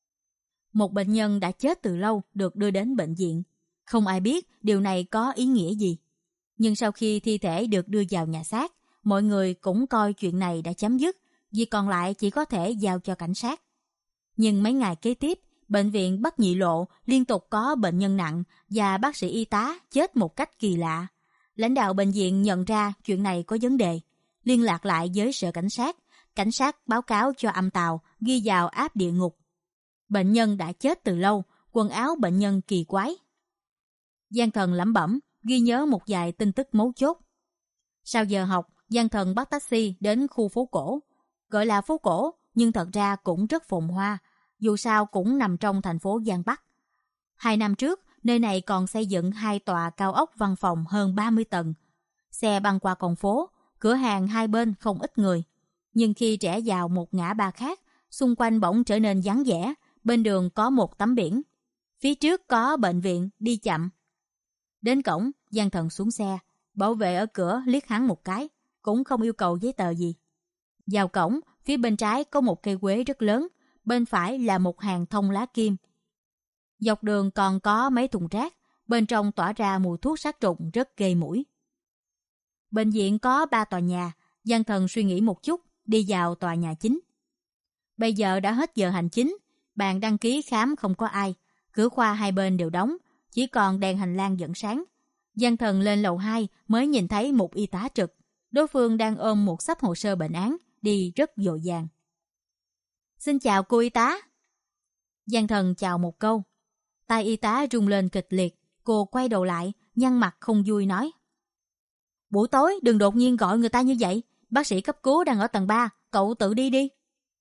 Một bệnh nhân đã chết từ lâu được đưa đến bệnh viện. Không ai biết điều này có ý nghĩa gì. Nhưng sau khi thi thể được đưa vào nhà xác, mọi người cũng coi chuyện này đã chấm dứt, vì còn lại chỉ có thể giao cho cảnh sát. Nhưng mấy ngày kế tiếp, bệnh viện Bắc Nhị Lộ liên tục có bệnh nhân nặng và bác sĩ y tá chết một cách kỳ lạ. Lãnh đạo bệnh viện nhận ra chuyện này có vấn đề, liên lạc lại với sở cảnh sát. Cảnh sát báo cáo cho âm tàu ghi vào app địa ngục. Bệnh nhân đã chết từ lâu, quần áo bệnh nhân kỳ quái. Giang Thần lẩm bẩm, ghi nhớ một vài tin tức mấu chốt. Sau giờ học, Giang Thần bắt taxi đến khu phố cổ. Gọi là phố cổ, nhưng thật ra cũng rất phồn hoa, dù sao cũng nằm trong thành phố Giang Bắc. Hai năm trước, nơi này còn xây dựng hai tòa cao ốc văn phòng hơn ba mươi tầng. Xe băng qua con phố, cửa hàng hai bên không ít người. Nhưng khi rẽ vào một ngã ba khác, xung quanh bỗng trở nên vắng vẻ. Bên đường có một tấm biển. Phía trước có bệnh viện, đi chậm. Đến cổng, Giang Thần xuống xe. Bảo vệ ở cửa liếc hắn một cái, cũng không yêu cầu giấy tờ gì. Vào cổng, phía bên trái có một cây quế rất lớn, bên phải là một hàng thông lá kim. Dọc đường còn có mấy thùng rác, bên trong tỏa ra mùi thuốc sát trùng rất gây mũi. Bệnh viện có ba tòa nhà, Giang Thần suy nghĩ một chút, đi vào tòa nhà chính. Bây giờ đã hết giờ hành chính, bàn đăng ký khám không có ai, cửa khoa hai bên đều đóng, chỉ còn đèn hành lang vẫn sáng. Giang Thần lên lầu hai mới nhìn thấy một y tá trực, đối phương đang ôm một xấp hồ sơ bệnh án, đi rất vội vàng. Xin chào cô y tá. Giang Thần chào một câu. Tai y tá rung lên kịch liệt, cô quay đầu lại, nhăn mặt không vui nói. Buổi tối đừng đột nhiên gọi người ta như vậy, bác sĩ cấp cứu đang ở tầng ba, cậu tự đi đi.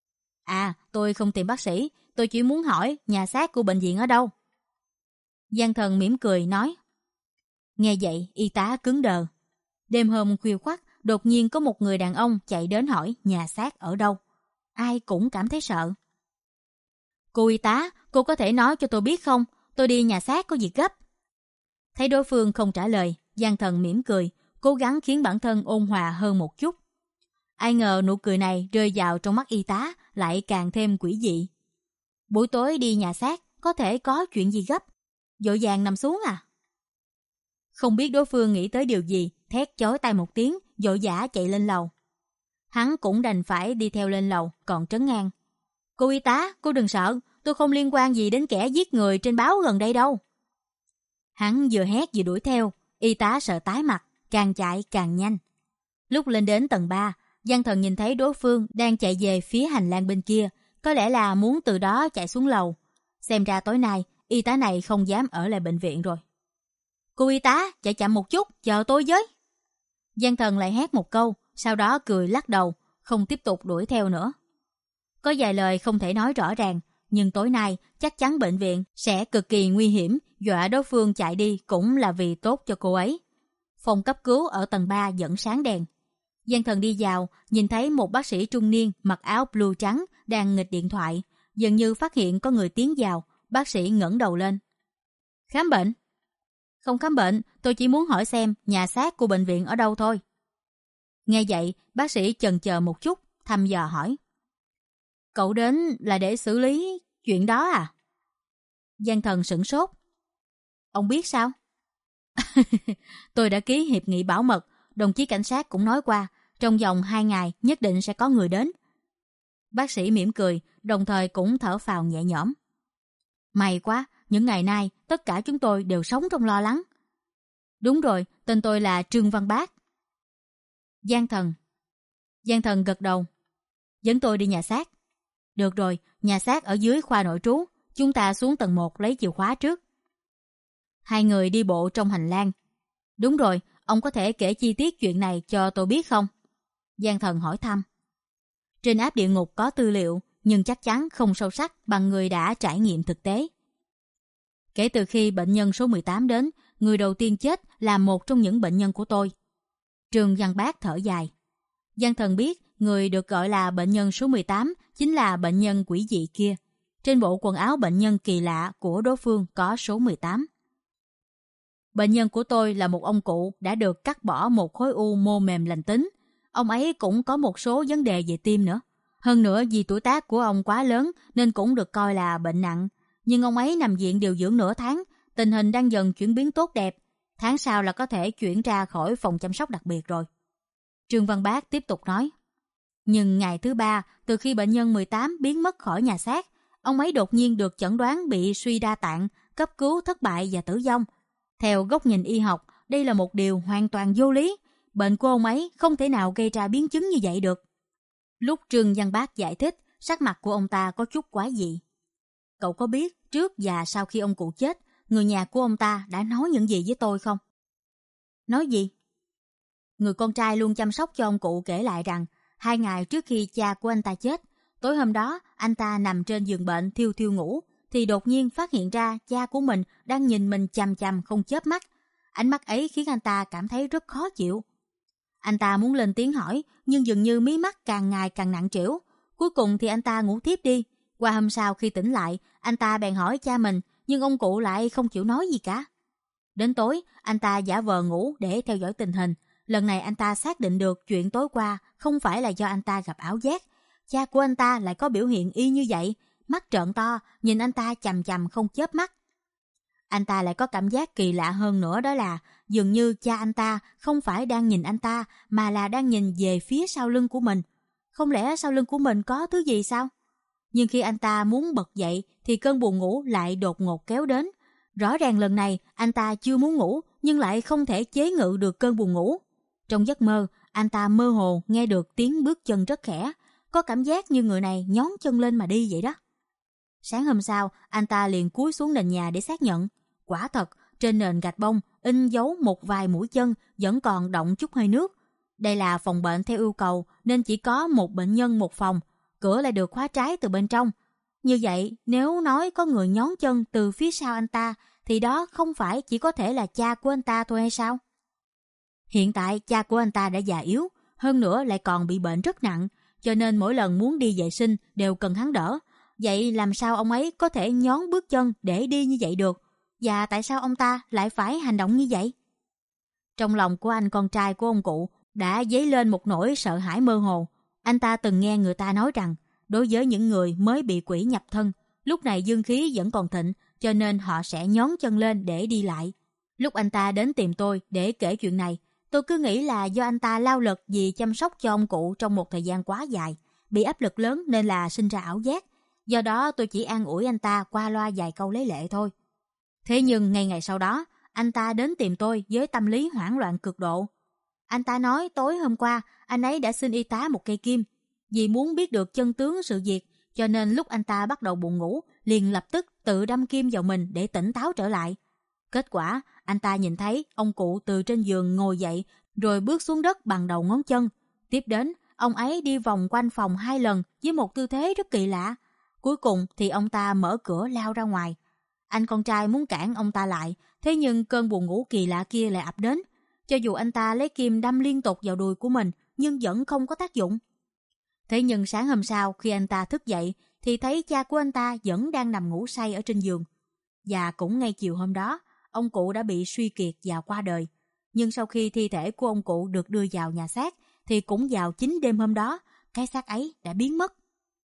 À, tôi không tìm bác sĩ, tôi chỉ muốn hỏi nhà xác của bệnh viện ở đâu. Giang Thần mỉm cười nói. Nghe vậy, y tá cứng đờ. Đêm hôm khuya khoắt, đột nhiên có một người đàn ông chạy đến hỏi nhà xác ở đâu. Ai cũng cảm thấy sợ. Cô y tá, cô có thể nói cho tôi biết không? Tôi đi nhà xác có việc gấp. Thấy đối phương không trả lời, Giang Thần mỉm cười, cố gắng khiến bản thân ôn hòa hơn một chút. Ai ngờ nụ cười này rơi vào trong mắt y tá lại càng thêm quỷ dị. Buổi tối đi nhà xác, có thể có chuyện gì gấp? Vội vàng nằm xuống à? Không biết đối phương nghĩ tới điều gì, thét chói tai một tiếng, vội vã chạy lên lầu. Hắn cũng đành phải đi theo lên lầu, còn trấn ngang. Cô y tá, cô đừng sợ, tôi không liên quan gì đến kẻ giết người trên báo gần đây đâu. Hắn vừa hét vừa đuổi theo, y tá sợ tái mặt, càng chạy càng nhanh. Lúc lên đến tầng ba, Giang Thần nhìn thấy đối phương đang chạy về phía hành lang bên kia, có lẽ là muốn từ đó chạy xuống lầu. Xem ra tối nay, y tá này không dám ở lại bệnh viện rồi. Cô y tá, chạy chậm một chút, chờ tôi với. Giang Thần lại hét một câu, sau đó cười lắc đầu, không tiếp tục đuổi theo nữa. Có vài lời không thể nói rõ ràng, nhưng tối nay chắc chắn bệnh viện sẽ cực kỳ nguy hiểm, dọa đối phương chạy đi cũng là vì tốt cho cô ấy. Phòng cấp cứu ở tầng ba vẫn sáng đèn. Giang Thần đi vào, nhìn thấy một bác sĩ trung niên mặc áo blue trắng đang nghịch điện thoại, dường như phát hiện có người tiến vào, bác sĩ ngẩng đầu lên. Khám bệnh? Không khám bệnh, tôi chỉ muốn hỏi xem nhà xác của bệnh viện ở đâu thôi. Nghe vậy, bác sĩ chần chờ một chút, thăm dò hỏi. Cậu đến là để xử lý chuyện đó à? Giang Thần sửng sốt. Ông biết sao? Tôi đã ký hiệp nghị bảo mật, đồng chí cảnh sát cũng nói qua, trong vòng hai ngày nhất định sẽ có người đến. Bác sĩ mỉm cười, đồng thời cũng thở phào nhẹ nhõm. May quá, những ngày nay tất cả chúng tôi đều sống trong lo lắng. Đúng rồi, tên tôi là Trương Văn Bác. Giang Thần. Giang Thần gật đầu. Dẫn tôi đi nhà xác. Được rồi, nhà xác ở dưới khoa nội trú, chúng ta xuống tầng một lấy chìa khóa trước. Hai người đi bộ trong hành lang. Đúng rồi, ông có thể kể chi tiết chuyện này cho tôi biết không? Giang Thần hỏi thăm. Trên app địa ngục có tư liệu, nhưng chắc chắn không sâu sắc bằng người đã trải nghiệm thực tế. Kể từ khi bệnh nhân số mười tám đến, người đầu tiên chết là một trong những bệnh nhân của tôi. Trương Văn Bác thở dài. Giang Thần biết người được gọi là bệnh nhân số mười tám chính là bệnh nhân quỷ dị kia. Trên bộ quần áo bệnh nhân kỳ lạ của đối phương có số mười tám. Bệnh nhân của tôi là một ông cụ đã được cắt bỏ một khối u mô mềm lành tính. Ông ấy cũng có một số vấn đề về tim nữa. Hơn nữa vì tuổi tác của ông quá lớn nên cũng được coi là bệnh nặng. Nhưng ông ấy nằm viện điều dưỡng nửa tháng, tình hình đang dần chuyển biến tốt đẹp. Tháng sau là có thể chuyển ra khỏi phòng chăm sóc đặc biệt rồi. Trương Văn Bác tiếp tục nói. Nhưng ngày thứ ba, từ khi bệnh nhân mười tám biến mất khỏi nhà xác, ông ấy đột nhiên được chẩn đoán bị suy đa tạng, cấp cứu thất bại và tử vong. Theo góc nhìn y học, đây là một điều hoàn toàn vô lý. Bệnh của ông ấy không thể nào gây ra biến chứng như vậy được. Lúc Trương Văn Bác giải thích, sắc mặt của ông ta có chút quái dị. Cậu có biết trước và sau khi ông cụ chết, người nhà của ông ta đã nói những gì với tôi không? Nói gì? Người con trai luôn chăm sóc cho ông cụ kể lại rằng, hai ngày trước khi cha của anh ta chết, tối hôm đó anh ta nằm trên giường bệnh thiêu thiêu ngủ, thì đột nhiên phát hiện ra cha của mình đang nhìn mình chằm chằm không chớp mắt. Ánh mắt ấy khiến anh ta cảm thấy rất khó chịu. Anh ta muốn lên tiếng hỏi, nhưng dường như mí mắt càng ngày càng nặng trĩu. Cuối cùng thì anh ta ngủ thiếp đi. Qua hôm sau khi tỉnh lại, anh ta bèn hỏi cha mình, nhưng ông cụ lại không chịu nói gì cả. Đến tối, anh ta giả vờ ngủ để theo dõi tình hình. Lần này anh ta xác định được chuyện tối qua không phải là do anh ta gặp ảo giác. Cha của anh ta lại có biểu hiện y như vậy, mắt trợn to, nhìn anh ta chằm chằm không chớp mắt. Anh ta lại có cảm giác kỳ lạ hơn nữa, đó là dường như cha anh ta không phải đang nhìn anh ta mà là đang nhìn về phía sau lưng của mình. Không lẽ sau lưng của mình có thứ gì sao? Nhưng khi anh ta muốn bật dậy thì cơn buồn ngủ lại đột ngột kéo đến. Rõ ràng lần này anh ta chưa muốn ngủ nhưng lại không thể chế ngự được cơn buồn ngủ. Trong giấc mơ, anh ta mơ hồ nghe được tiếng bước chân rất khẽ, có cảm giác như người này nhón chân lên mà đi vậy đó. Sáng hôm sau, anh ta liền cúi xuống nền nhà để xác nhận. Quả thật, trên nền gạch bông in dấu một vài mũi chân vẫn còn đọng chút hơi nước. Đây là phòng bệnh theo yêu cầu nên chỉ có một bệnh nhân một phòng, cửa lại được khóa trái từ bên trong. Như vậy, nếu nói có người nhón chân từ phía sau anh ta, thì đó không phải chỉ có thể là cha của anh ta thôi hay sao? Hiện tại cha của anh ta đã già yếu, hơn nữa lại còn bị bệnh rất nặng, cho nên mỗi lần muốn đi vệ sinh đều cần hắn đỡ. Vậy làm sao ông ấy có thể nhón bước chân để đi như vậy được? Và tại sao ông ta lại phải hành động như vậy? Trong lòng của anh con trai của ông cụ đã dấy lên một nỗi sợ hãi mơ hồ. Anh ta từng nghe người ta nói rằng, đối với những người mới bị quỷ nhập thân, lúc này dương khí vẫn còn thịnh, cho nên họ sẽ nhón chân lên để đi lại. Lúc anh ta đến tìm tôi để kể chuyện này, tôi cứ nghĩ là do anh ta lao lực vì chăm sóc cho ông cụ trong một thời gian quá dài, bị áp lực lớn nên là sinh ra ảo giác. Do đó tôi chỉ an ủi anh ta qua loa vài câu lấy lệ thôi. Thế nhưng ngay ngày sau đó, anh ta đến tìm tôi với tâm lý hoảng loạn cực độ. Anh ta nói tối hôm qua anh ấy đã xin y tá một cây kim. Vì muốn biết được chân tướng sự việc, cho nên lúc anh ta bắt đầu buồn ngủ, liền lập tức tự đâm kim vào mình để tỉnh táo trở lại. Kết quả, anh ta nhìn thấy ông cụ từ trên giường ngồi dậy rồi bước xuống đất bằng đầu ngón chân. Tiếp đến, ông ấy đi vòng quanh phòng hai lần với một tư thế rất kỳ lạ. Cuối cùng thì ông ta mở cửa lao ra ngoài. Anh con trai muốn cản ông ta lại, thế nhưng cơn buồn ngủ kỳ lạ kia lại ập đến. Cho dù anh ta lấy kim đâm liên tục vào đùi của mình, nhưng vẫn không có tác dụng. Thế nhưng sáng hôm sau khi anh ta thức dậy, thì thấy cha của anh ta vẫn đang nằm ngủ say ở trên giường. Và cũng ngay chiều hôm đó, ông cụ đã bị suy kiệt và qua đời. Nhưng sau khi thi thể của ông cụ được đưa vào nhà xác thì cũng vào chính đêm hôm đó, cái xác ấy đã biến mất.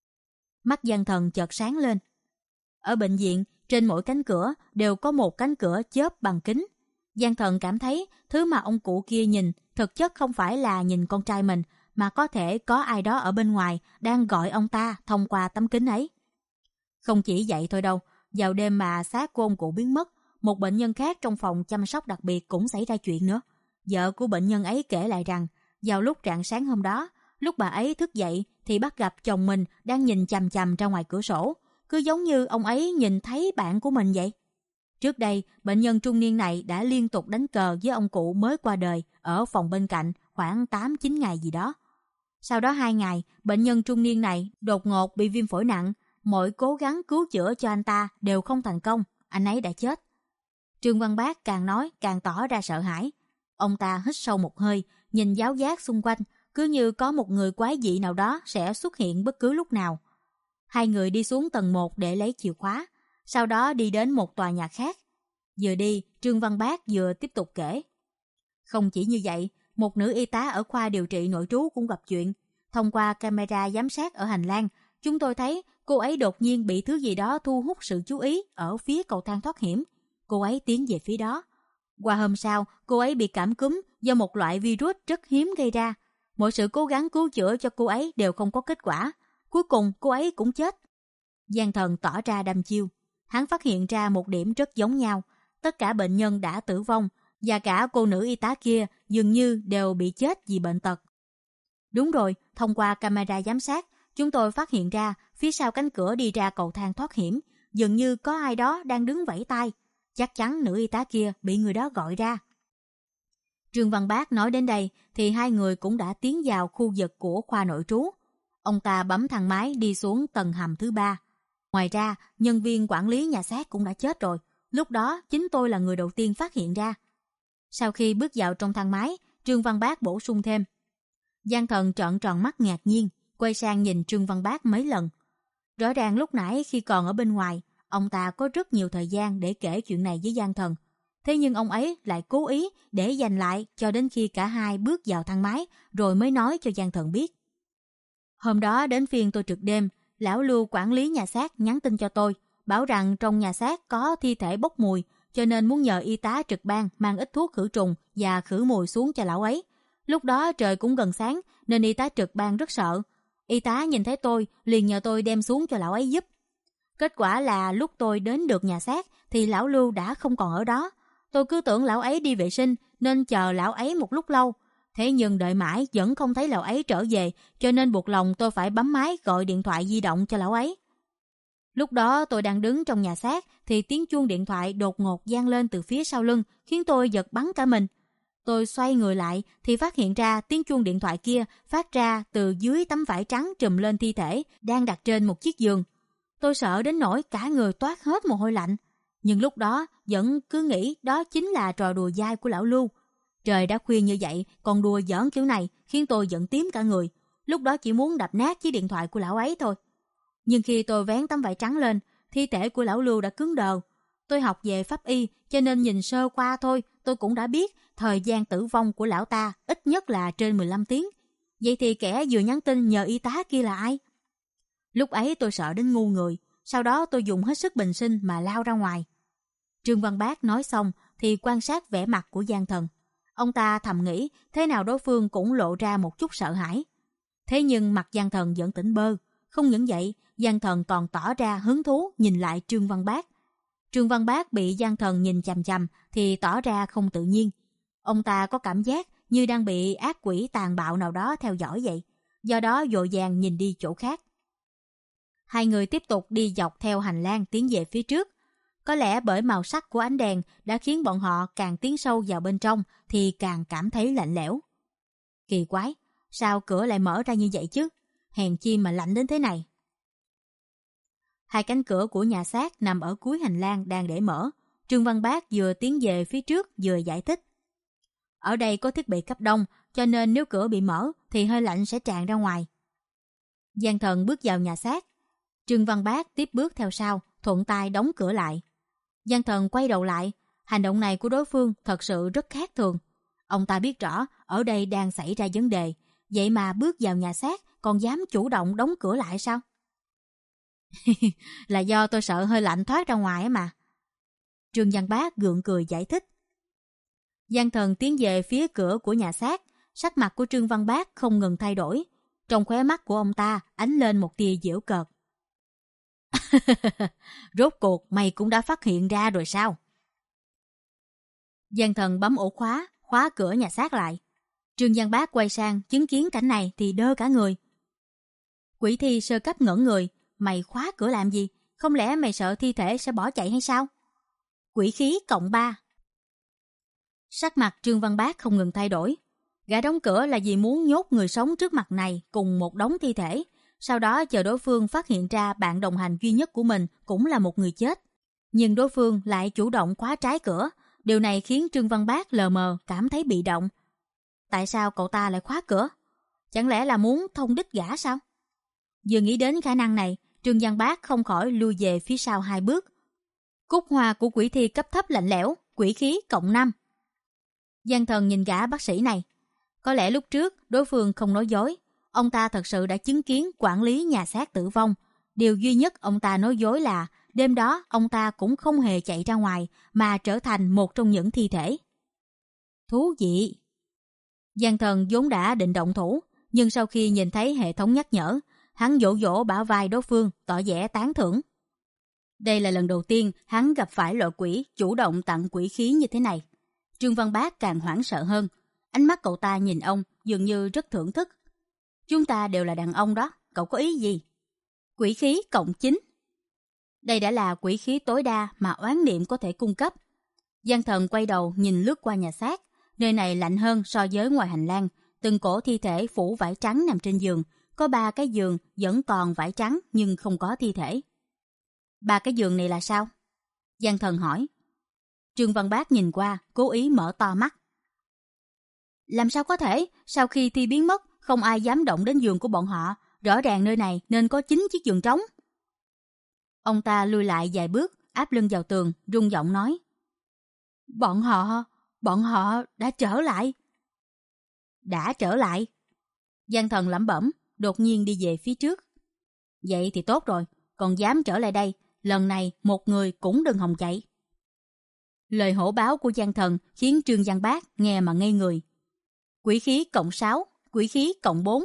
Mắt Giang Thần chợt sáng lên. Ở bệnh viện, trên mỗi cánh cửa đều có một cánh cửa chớp bằng kính. Giang Thần cảm thấy thứ mà ông cụ kia nhìn thực chất không phải là nhìn con trai mình, mà có thể có ai đó ở bên ngoài đang gọi ông ta thông qua tấm kính ấy. Không chỉ vậy thôi đâu, vào đêm mà xác của ông cụ biến mất, một bệnh nhân khác trong phòng chăm sóc đặc biệt cũng xảy ra chuyện nữa. Vợ của bệnh nhân ấy kể lại rằng, vào lúc rạng sáng hôm đó, lúc bà ấy thức dậy thì bắt gặp chồng mình đang nhìn chằm chằm ra ngoài cửa sổ, cứ giống như ông ấy nhìn thấy bạn của mình vậy. Trước đây, bệnh nhân trung niên này đã liên tục đánh cờ với ông cụ mới qua đời ở phòng bên cạnh khoảng tám chín ngày gì đó. Sau đó hai ngày, bệnh nhân trung niên này đột ngột bị viêm phổi nặng, mọi cố gắng cứu chữa cho anh ta đều không thành công, anh ấy đã chết. Trương Văn Bác càng nói càng tỏ ra sợ hãi. Ông ta hít sâu một hơi, nhìn giáo giác xung quanh, cứ như có một người quái dị nào đó sẽ xuất hiện bất cứ lúc nào. Hai người đi xuống tầng một để lấy chìa khóa, sau đó đi đến một tòa nhà khác. Vừa đi, Trương Văn Bác vừa tiếp tục kể. Không chỉ như vậy, một nữ y tá ở khoa điều trị nội trú cũng gặp chuyện. Thông qua camera giám sát ở hành lang, chúng tôi thấy cô ấy đột nhiên bị thứ gì đó thu hút sự chú ý ở phía cầu thang thoát hiểm. Cô ấy tiến về phía đó. Qua hôm sau, cô ấy bị cảm cúm do một loại virus rất hiếm gây ra. Mọi sự cố gắng cứu chữa cho cô ấy đều không có kết quả. Cuối cùng cô ấy cũng chết. Giang Thần tỏ ra đăm chiêu. Hắn phát hiện ra một điểm rất giống nhau. Tất cả bệnh nhân đã tử vong và cả cô nữ y tá kia dường như đều bị chết vì bệnh tật. Đúng rồi, thông qua camera giám sát, chúng tôi phát hiện ra phía sau cánh cửa đi ra cầu thang thoát hiểm, dường như có ai đó đang đứng vẫy tay. Chắc chắn nữ y tá kia bị người đó gọi ra. Trương Văn Bác nói đến đây thì hai người cũng đã tiến vào khu vực của khoa nội trú. Ông ta bấm thang máy đi xuống tầng hầm thứ ba. Ngoài ra, nhân viên quản lý nhà xác cũng đã chết rồi. Lúc đó chính tôi là người đầu tiên phát hiện ra. Sau khi bước vào trong thang máy, Trương Văn Bác bổ sung thêm. Giang Thần trợn tròn mắt ngạc nhiên, quay sang nhìn Trương Văn Bác mấy lần. Rõ ràng lúc nãy khi còn ở bên ngoài, ông ta có rất nhiều thời gian để kể chuyện này với Giang Thần. Thế nhưng ông ấy lại cố ý để dành lại cho đến khi cả hai bước vào thang máy rồi mới nói cho Giang Thần biết. Hôm đó đến phiên tôi trực đêm, lão Lưu quản lý nhà xác nhắn tin cho tôi, bảo rằng trong nhà xác có thi thể bốc mùi, cho nên muốn nhờ y tá trực ban mang ít thuốc khử trùng và khử mùi xuống cho lão ấy. Lúc đó trời cũng gần sáng nên y tá trực ban rất sợ. Y tá nhìn thấy tôi liền nhờ tôi đem xuống cho lão ấy giúp. Kết quả là lúc tôi đến được nhà xác thì lão Lưu đã không còn ở đó. Tôi cứ tưởng lão ấy đi vệ sinh nên chờ lão ấy một lúc lâu. Thế nhưng đợi mãi vẫn không thấy lão ấy trở về, cho nên buộc lòng tôi phải bấm máy gọi điện thoại di động cho lão ấy. Lúc đó tôi đang đứng trong nhà xác thì tiếng chuông điện thoại đột ngột vang lên từ phía sau lưng, khiến tôi giật bắn cả mình. Tôi xoay người lại thì phát hiện ra tiếng chuông điện thoại kia phát ra từ dưới tấm vải trắng trùm lên thi thể đang đặt trên một chiếc giường. Tôi sợ đến nỗi cả người toát hết mồ hôi lạnh. Nhưng lúc đó vẫn cứ nghĩ đó chính là trò đùa dai của lão Lưu. Trời đã khuya như vậy, còn đùa giỡn kiểu này khiến tôi giận tím cả người. Lúc đó chỉ muốn đập nát chiếc điện thoại của lão ấy thôi. Nhưng khi tôi vén tấm vải trắng lên, thi thể của lão Lưu đã cứng đờ. Tôi học về pháp y cho nên nhìn sơ qua thôi, tôi cũng đã biết thời gian tử vong của lão ta ít nhất là trên mười lăm tiếng. Vậy thì kẻ vừa nhắn tin nhờ y tá kia là ai? Lúc ấy tôi sợ đến ngu người, sau đó tôi dùng hết sức bình sinh mà lao ra ngoài. Trương Văn Bác nói xong thì quan sát vẻ mặt của Giang Thần. Ông ta thầm nghĩ thế nào đối phương cũng lộ ra một chút sợ hãi. Thế nhưng mặt Giang Thần vẫn tỉnh bơ. Không những vậy, Giang Thần còn tỏ ra hứng thú nhìn lại Trương Văn Bác. Trương Văn Bác bị Giang Thần nhìn chằm chằm thì tỏ ra không tự nhiên. Ông ta có cảm giác như đang bị ác quỷ tàn bạo nào đó theo dõi vậy. Do đó vội vàng nhìn đi chỗ khác. Hai người tiếp tục đi dọc theo hành lang tiến về phía trước. Có lẽ bởi màu sắc của ánh đèn đã khiến bọn họ càng tiến sâu vào bên trong thì càng cảm thấy lạnh lẽo. Kỳ quái, sao cửa lại mở ra như vậy chứ? Hèn chi mà lạnh đến thế này. Hai cánh cửa của nhà xác nằm ở cuối hành lang đang để mở. Trương Văn Bác vừa tiến về phía trước vừa giải thích. Ở đây có thiết bị cấp đông, cho nên nếu cửa bị mở thì hơi lạnh sẽ tràn ra ngoài. Giang Thần bước vào nhà xác. Trương Văn Bác tiếp bước theo sau, thuận tay đóng cửa lại. Giang Thần quay đầu lại, Hành động này của đối phương thật sự rất khác thường. Ông ta biết rõ ở đây đang xảy ra vấn đề, vậy mà bước vào nhà xác còn dám chủ động đóng cửa lại sao? Là do tôi sợ hơi lạnh thoát ra ngoài á mà. Trương Văn Bác gượng cười giải thích. Giang Thần tiến về phía cửa của nhà xác, sắc mặt của Trương Văn Bác không ngừng thay đổi. Trong khóe mắt của ông ta ánh lên một tia giễu cợt. Rốt cuộc mày cũng đã phát hiện ra rồi sao? Giang Thần bấm ổ khóa, khóa cửa nhà xác lại. Trương Văn Bác quay sang chứng kiến cảnh này thì đơ cả người. Quỷ thi sơ cấp ngẩn người, mày khóa cửa làm gì? Không lẽ mày sợ thi thể sẽ bỏ chạy hay sao? Quỷ khí cộng ba. Sắc mặt Trương Văn Bác không ngừng thay đổi. Gã đóng cửa là vì muốn nhốt người sống trước mặt này cùng một đống thi thể, sau đó chờ đối phương phát hiện ra bạn đồng hành duy nhất của mình cũng là một người chết. Nhưng đối phương lại chủ động khóa trái cửa, điều này khiến Trương Văn Bác lờ mờ cảm thấy bị động. Tại sao cậu ta lại khóa cửa? Chẳng lẽ là muốn thông đích gã sao? Vừa nghĩ đến khả năng này, Trương Văn Bác không khỏi lui về phía sau hai bước. Cúc hoa của quỷ thi cấp thấp lạnh lẽo, quỷ khí cộng năm. Giang Thần nhìn gã bác sĩ này. Có lẽ lúc trước đối phương không nói dối. Ông ta thật sự đã chứng kiến quản lý nhà xác tử vong. Điều duy nhất ông ta nói dối là đêm đó ông ta cũng không hề chạy ra ngoài mà trở thành một trong những thi thể. Thú vị. Giang Thần vốn đã định động thủ, nhưng sau khi nhìn thấy hệ thống nhắc nhở, hắn vỗ vỗ bả vai đối phương tỏ vẻ tán thưởng. Đây là lần đầu tiên hắn gặp phải loại quỷ chủ động tặng quỷ khí như thế này. Trương Văn Bác càng hoảng sợ hơn. Ánh mắt cậu ta nhìn ông dường như rất thưởng thức. Chúng ta đều là đàn ông đó, cậu có ý gì? Quỷ khí cộng chín. Đây đã là quỷ khí tối đa mà oán niệm có thể cung cấp. Giang Thần quay đầu nhìn lướt qua nhà xác. Nơi này lạnh hơn so với ngoài hành lang. Từng cổ thi thể phủ vải trắng nằm trên giường. Có ba cái giường vẫn còn vải trắng nhưng không có thi thể. Ba cái giường này là sao? Giang Thần hỏi. Trương Văn Bác nhìn qua, cố ý mở to mắt. Làm sao có thể? Sau khi thi biến mất, không ai dám động đến giường của bọn họ. Rõ ràng nơi này nên có chín chiếc giường trống. Ông ta lùi lại vài bước, áp lưng vào tường, rung giọng nói. Bọn họ, bọn họ đã trở lại. Đã trở lại. Giang Thần lẩm bẩm, đột nhiên đi về phía trước. Vậy thì tốt rồi, còn dám trở lại đây, lần này một người cũng đừng hòng chạy. Lời hổ báo của Giang Thần khiến Trương Văn Bác nghe mà ngây người. Quỷ khí cộng sáu, quỷ khí cộng bốn.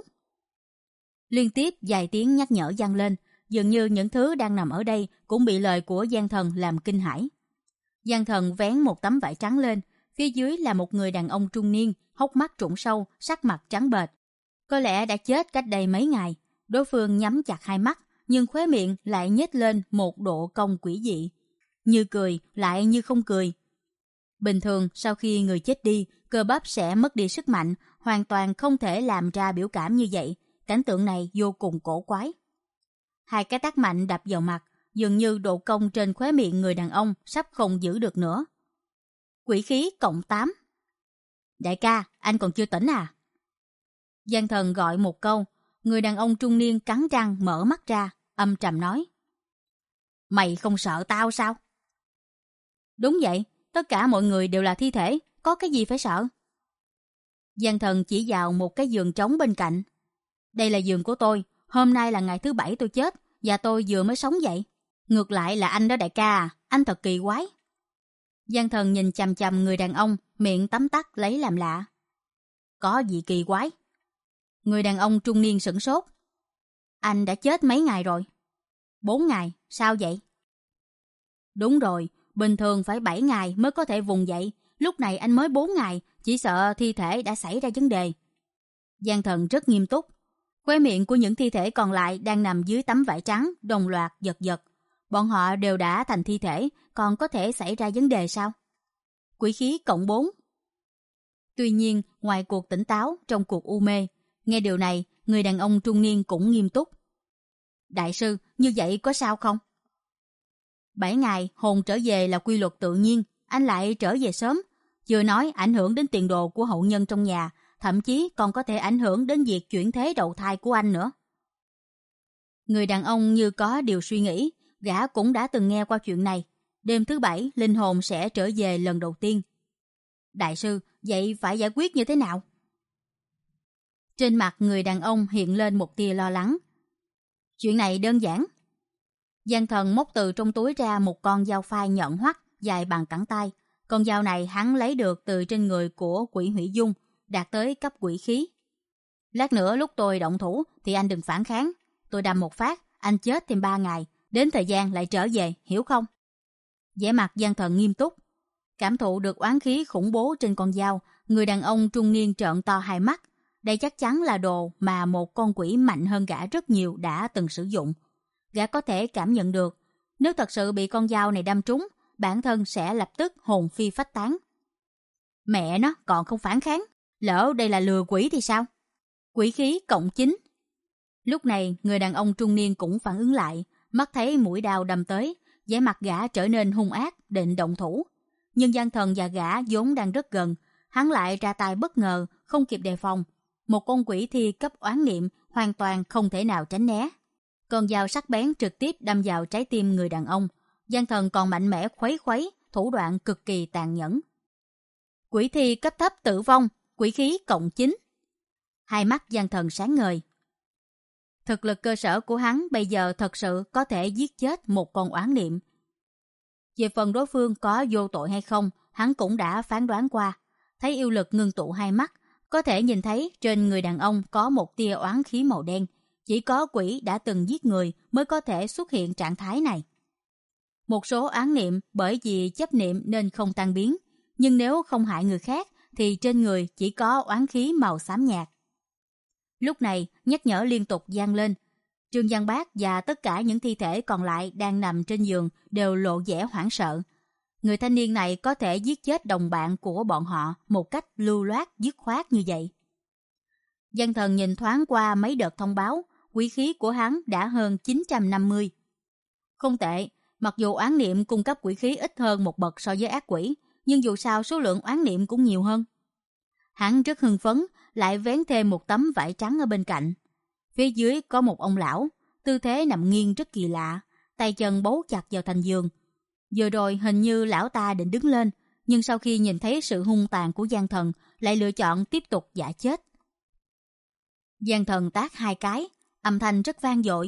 Liên tiếp vài tiếng nhắc nhở vang lên, dường như những thứ đang nằm ở đây cũng bị lời của Giang Thần làm kinh hãi. Giang Thần vén một tấm vải trắng lên, phía dưới là một người đàn ông trung niên, hốc mắt trũng sâu, sắc mặt trắng bệch. Có lẽ đã chết cách đây mấy ngày. Đối phương nhắm chặt hai mắt, nhưng khóe miệng lại nhếch lên một độ cong quỷ dị. Như cười, lại như không cười. Bình thường sau khi người chết đi, cơ bắp sẽ mất đi sức mạnh, hoàn toàn không thể làm ra biểu cảm như vậy. Cảnh tượng này vô cùng cổ quái. Hai cái tát mạnh đập vào mặt, dường như độ cong trên khóe miệng người đàn ông sắp không giữ được nữa. Quỷ khí cộng tám. Đại ca, anh còn chưa tỉnh à? Giang Thần gọi một câu, người đàn ông trung niên cắn răng mở mắt ra, âm trầm nói. Mày không sợ tao sao? Đúng vậy, tất cả mọi người đều là thi thể, có cái gì phải sợ? Giang Thần chỉ vào một cái giường trống bên cạnh. Đây là giường của tôi, hôm nay là ngày thứ bảy tôi chết, và tôi vừa mới sống dậy. Ngược lại là anh đó đại ca à, anh thật kỳ quái. Giang Thần nhìn chằm chằm người đàn ông, miệng tấm tắc lấy làm lạ. Có gì kỳ quái? Người đàn ông trung niên sửng sốt. Anh đã chết mấy ngày rồi? Bốn ngày, sao vậy? Đúng rồi, bình thường phải bảy ngày mới có thể vùng dậy. Lúc này anh mới bốn ngày, chỉ sợ thi thể đã xảy ra vấn đề. Giang Thần rất nghiêm túc. Khóe miệng của những thi thể còn lại đang nằm dưới tấm vải trắng, đồng loạt giật giật. Bọn họ đều đã thành thi thể, còn có thể xảy ra vấn đề sao? Quỷ khí cộng bốn. Tuy nhiên, ngoài cuộc tỉnh táo trong cuộc u mê, nghe điều này, người đàn ông trung niên cũng nghiêm túc. Đại sư, như vậy có sao không? Bảy ngày hồn trở về là quy luật tự nhiên, anh lại trở về sớm. Chưa nói ảnh hưởng đến tiền đồ của hậu nhân trong nhà, thậm chí còn có thể ảnh hưởng đến việc chuyển thế đầu thai của anh nữa. Người đàn ông như có điều suy nghĩ, gã cũng đã từng nghe qua chuyện này. Đêm thứ bảy, linh hồn sẽ trở về lần đầu tiên. Đại sư, vậy phải giải quyết như thế nào? Trên mặt người đàn ông hiện lên một tia lo lắng. Chuyện này đơn giản. Gian Thần móc từ trong túi ra một con dao phai nhọn hoắt dài bằng cẳng tay. Con dao này hắn lấy được từ trên người của quỷ hủy dung, đạt tới cấp quỷ khí. Lát nữa lúc tôi động thủ thì anh đừng phản kháng. Tôi đâm một phát, anh chết thêm ba ngày, đến thời gian lại trở về, hiểu không? Vẻ mặt Gian Thần nghiêm túc. Cảm thụ được oán khí khủng bố trên con dao, người đàn ông trung niên trợn to hai mắt. Đây chắc chắn là đồ mà một con quỷ mạnh hơn gã rất nhiều đã từng sử dụng. Gã có thể cảm nhận được, nếu thật sự bị con dao này đâm trúng, bản thân sẽ lập tức hồn phi phách tán. Mẹ nó còn không phản kháng, lỡ đây là lừa quỷ thì sao? Quỷ khí cộng chín. Lúc này người đàn ông trung niên cũng phản ứng lại, mắt thấy mũi đao đâm tới, vẻ mặt gã trở nên hung ác, định động thủ. Nhưng Gian Thần và gã vốn đang rất gần, hắn lại ra tay bất ngờ, không kịp đề phòng. Một con quỷ thi cấp oán niệm hoàn toàn không thể nào tránh né. Con dao sắc bén trực tiếp đâm vào trái tim người đàn ông. Gian Thần còn mạnh mẽ khuấy khuấy, thủ đoạn cực kỳ tàn nhẫn. Quỷ thi cấp thấp tử vong, quỷ khí cộng chín. Hai mắt Gian Thần sáng ngời. Thực lực cơ sở của hắn bây giờ thật sự có thể giết chết một con oán niệm. Về phần đối phương có vô tội hay không, hắn cũng đã phán đoán qua. Thấy yêu lực ngưng tụ hai mắt, có thể nhìn thấy trên người đàn ông có một tia oán khí màu đen. Chỉ có quỷ đã từng giết người mới có thể xuất hiện trạng thái này. Một số oán niệm bởi vì chấp niệm nên không tan biến, nhưng nếu không hại người khác thì trên người chỉ có oán khí màu xám nhạt. Lúc này nhắc nhở liên tục vang lên. Trương Văn Bác và tất cả những thi thể còn lại đang nằm trên giường đều lộ vẻ hoảng sợ. Người thanh niên này có thể giết chết đồng bạn của bọn họ một cách lưu loát dứt khoát như vậy. Gian Thần nhìn thoáng qua mấy đợt thông báo, quỷ khí của hắn đã hơn chín trăm năm mươi. Không tệ, mặc dù oán niệm cung cấp quỷ khí ít hơn một bậc so với ác quỷ, nhưng dù sao số lượng oán niệm cũng nhiều hơn. Hắn rất hưng phấn, lại vén thêm một tấm vải trắng ở bên cạnh. Phía dưới có một ông lão, tư thế nằm nghiêng rất kỳ lạ, tay chân bấu chặt vào thành giường. Vừa rồi hình như lão ta định đứng lên, nhưng sau khi nhìn thấy sự hung tàn của Gian Thần, lại lựa chọn tiếp tục giả chết. Gian Thần tát hai cái, âm thanh rất vang dội.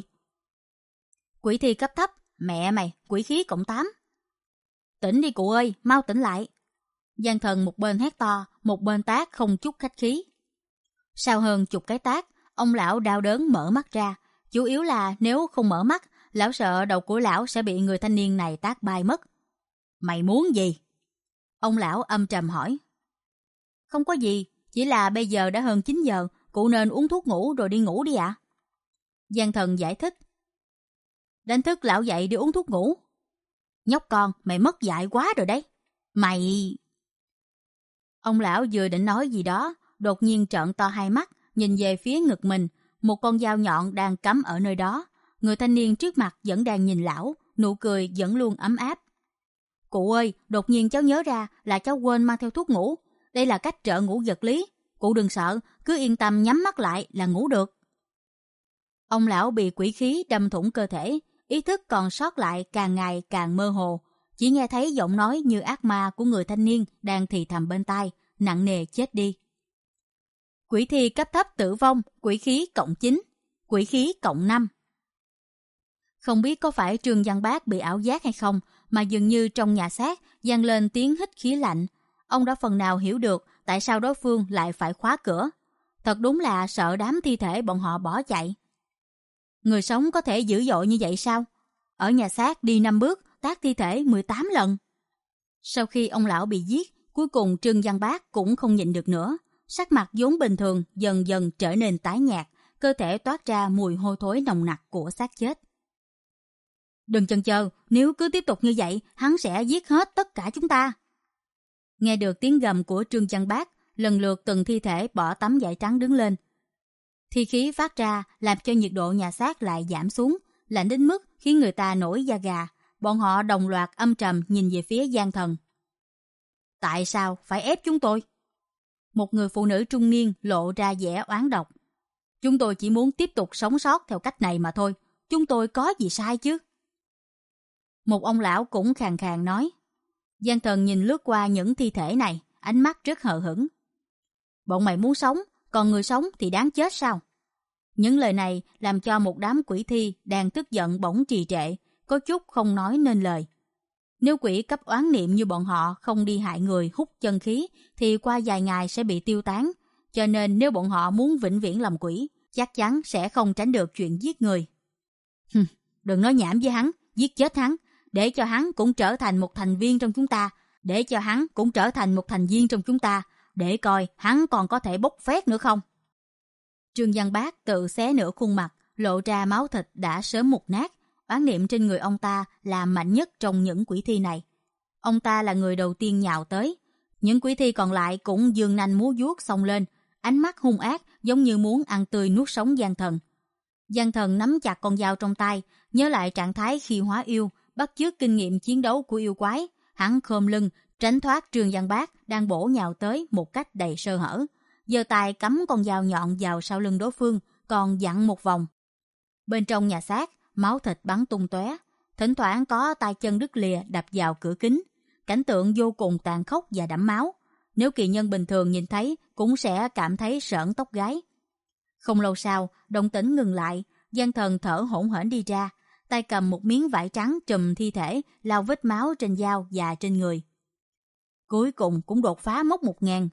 Quỷ thi cấp thấp, mẹ mày, quỷ khí cộng tám. Tỉnh đi cụ ơi, mau tỉnh lại. Gian Thần một bên hét to, một bên tát không chút khách khí. Sau hơn chục cái tát, ông lão đau đớn mở mắt ra. Chủ yếu là nếu không mở mắt, lão sợ đầu của lão sẽ bị người thanh niên này tát bay mất. Mày muốn gì? Ông lão âm trầm hỏi. Không có gì, chỉ là bây giờ đã hơn chín giờ, cụ nên uống thuốc ngủ rồi đi ngủ đi ạ. À? Gian Thần giải thích. Đánh thức lão dậy đi uống thuốc ngủ. Nhóc con, mày mất dạy quá rồi đấy. Mày... Ông lão vừa định nói gì đó, đột nhiên trợn to hai mắt, nhìn về phía ngực mình, một con dao nhọn đang cắm ở nơi đó. Người thanh niên trước mặt vẫn đang nhìn lão, nụ cười vẫn luôn ấm áp. Cụ ơi, đột nhiên cháu nhớ ra là cháu quên mang theo thuốc ngủ. Đây là cách trợ ngủ vật lý. Cụ đừng sợ, cứ yên tâm nhắm mắt lại là ngủ được. Ông lão bị quỷ khí đâm thủng cơ thể, ý thức còn sót lại càng ngày càng mơ hồ. Chỉ nghe thấy giọng nói như ác ma của người thanh niên đang thì thầm bên tai, nặng nề chết đi. Quỷ thi cấp thấp tử vong, quỷ khí cộng chín, quỷ khí cộng năm. Không biết có phải Trương Văn Bác bị ảo giác hay không, mà dường như trong nhà xác vang lên tiếng hít khí lạnh. Ông đã phần nào hiểu được tại sao đối phương lại phải khóa cửa. Thật đúng là sợ đám thi thể bọn họ bỏ chạy. Người sống có thể dữ dội như vậy sao? Ở nhà xác đi năm bước, tát thi thể mười tám lần. Sau khi ông lão bị giết, cuối cùng Trương Văn Bác cũng không nhịn được nữa. Sắc mặt vốn bình thường dần dần trở nên tái nhạt, cơ thể toát ra mùi hôi thối nồng nặc của xác chết. Đừng chần chờ, nếu cứ tiếp tục như vậy, hắn sẽ giết hết tất cả chúng ta. Nghe được tiếng gầm của Trương Văn Bác, lần lượt từng thi thể bỏ tấm vải trắng đứng lên. Thi khí phát ra làm cho nhiệt độ nhà xác lại giảm xuống, lạnh đến mức khiến người ta nổi da gà. Bọn họ đồng loạt âm trầm nhìn về phía Gian Thần. Tại sao phải ép chúng tôi? Một người phụ nữ trung niên lộ ra vẻ oán độc. Chúng tôi chỉ muốn tiếp tục sống sót theo cách này mà thôi. Chúng tôi có gì sai chứ? Một ông lão cũng khàn khàn nói. Giang Thần nhìn lướt qua những thi thể này, ánh mắt rất hờ hững. Bọn mày muốn sống, còn người sống thì đáng chết sao? Những lời này làm cho một đám quỷ thi đang tức giận bỗng trì trệ, có chút không nói nên lời. Nếu quỷ cấp oán niệm như bọn họ không đi hại người hút chân khí thì qua vài ngày sẽ bị tiêu tán, cho nên nếu bọn họ muốn vĩnh viễn làm quỷ, chắc chắn sẽ không tránh được chuyện giết người. Hừm, đừng nói nhảm với hắn, giết chết hắn, để cho hắn cũng trở thành một thành viên trong chúng ta, để cho hắn cũng trở thành một thành viên trong chúng ta, để coi hắn còn có thể bốc phét nữa không. Trương Văn Bác tự xé nửa khuôn mặt, lộ ra máu thịt đã sớm mục nát. Oán niệm trên người ông ta là mạnh nhất trong những quỷ thi này. Ông ta là người đầu tiên nhào tới. Những quỷ thi còn lại cũng giương nanh múa vuốt xông lên, ánh mắt hung ác giống như muốn ăn tươi nuốt sống Giang Thần. Giang Thần nắm chặt con dao trong tay, nhớ lại trạng thái khi hóa yêu, bắt chước kinh nghiệm chiến đấu của yêu quái. Hắn khom lưng, tránh thoát Trương Văn Bác đang bổ nhào tới một cách đầy sơ hở. Giơ tay cắm con dao nhọn vào sau lưng đối phương, còn dặn một vòng. Bên trong nhà xác, máu thịt bắn tung tóe, thỉnh thoảng có tay chân đứt lìa đập vào cửa kính. Cảnh tượng vô cùng tàn khốc và đẫm máu. Nếu kỳ nhân bình thường nhìn thấy cũng sẽ cảm thấy sởn tóc gáy. Không lâu sau, động tĩnh ngừng lại, Giang Thần thở hổn hển đi ra, tay cầm một miếng vải trắng trùm thi thể, lau vết máu trên dao và trên người. Cuối cùng cũng đột phá mốc một ngàn.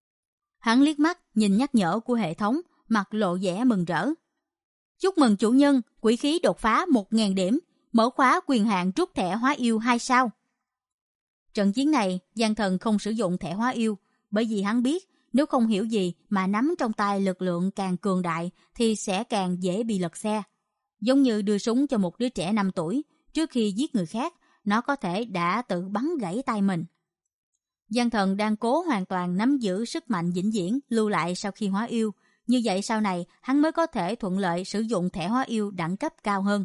Hắn liếc mắt nhìn nhắc nhở của hệ thống, mặt lộ vẻ mừng rỡ. Chúc mừng chủ nhân, quỷ khí đột phá một nghìn điểm, mở khóa quyền hạn rút thẻ hóa yêu hai sao. Trận chiến này, Giang Thần không sử dụng thẻ hóa yêu, bởi vì hắn biết nếu không hiểu gì mà nắm trong tay lực lượng càng cường đại thì sẽ càng dễ bị lật xe. Giống như đưa súng cho một đứa trẻ năm tuổi, trước khi giết người khác, nó có thể đã tự bắn gãy tay mình. Giang Thần đang cố hoàn toàn nắm giữ sức mạnh vĩnh viễn lưu lại sau khi hóa yêu, như vậy sau này hắn mới có thể thuận lợi sử dụng thẻ hóa yêu đẳng cấp cao hơn.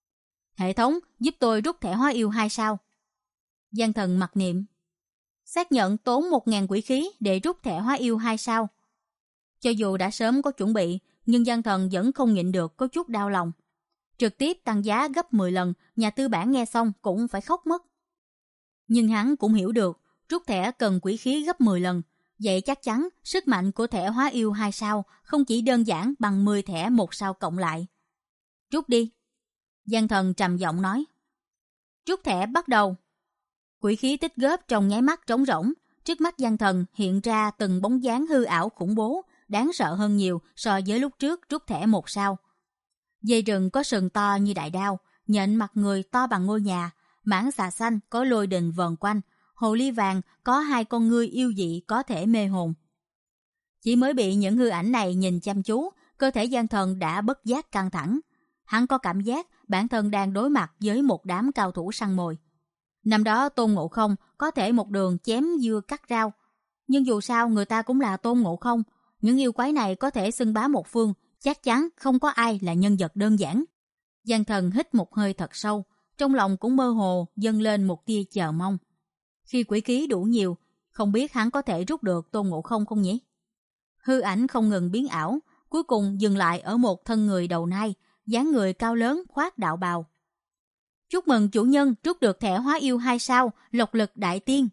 Hệ thống giúp tôi rút thẻ hóa yêu hai sao. Giang Thần mặc niệm. Xác nhận tốn một nghìn quỷ khí để rút thẻ hóa yêu hai sao. Cho dù đã sớm có chuẩn bị, nhưng Giang Thần vẫn không nhịn được có chút đau lòng. Trực tiếp tăng giá gấp mười lần, nhà tư bản nghe xong cũng phải khóc mất. Nhưng hắn cũng hiểu được, rút thẻ cần quỷ khí gấp mười lần. Vậy chắc chắn sức mạnh của thẻ hóa yêu hai sao không chỉ đơn giản bằng mười thẻ một sao cộng lại. Rút đi. Giang Thần trầm giọng nói. Rút thẻ bắt đầu. Quỷ khí tích góp trong nháy mắt trống rỗng. Trước mắt Giang Thần hiện ra từng bóng dáng hư ảo khủng bố, đáng sợ hơn nhiều so với lúc trước rút thẻ một sao. Dây rừng có sừng to như đại đao, nhện mặt người to bằng ngôi nhà, mãng xà xanh có lôi đình vờn quanh, hồ ly vàng có hai con ngươi yêu dị có thể mê hồn. Chỉ mới bị những hư ảnh này nhìn chăm chú, cơ thể Giang Thần đã bất giác căng thẳng. Hắn có cảm giác bản thân đang đối mặt với một đám cao thủ săn mồi. Năm đó Tôn Ngộ Không có thể một đường chém dưa cắt rau, nhưng dù sao người ta cũng là Tôn Ngộ Không. Những yêu quái này có thể xưng bá một phương, chắc chắn không có ai là nhân vật đơn giản. Giang Thần hít một hơi thật sâu, trong lòng cũng mơ hồ dâng lên một tia chờ mong. Khi quỷ khí đủ nhiều, không biết hắn có thể rút được Tôn Ngộ Không không nhỉ? Hư ảnh không ngừng biến ảo, cuối cùng dừng lại ở một thân người đầu nai, dáng người cao lớn khoác đạo bào. Chúc mừng chủ nhân rút được thẻ hóa yêu hai sao, lộc lực đại tiên.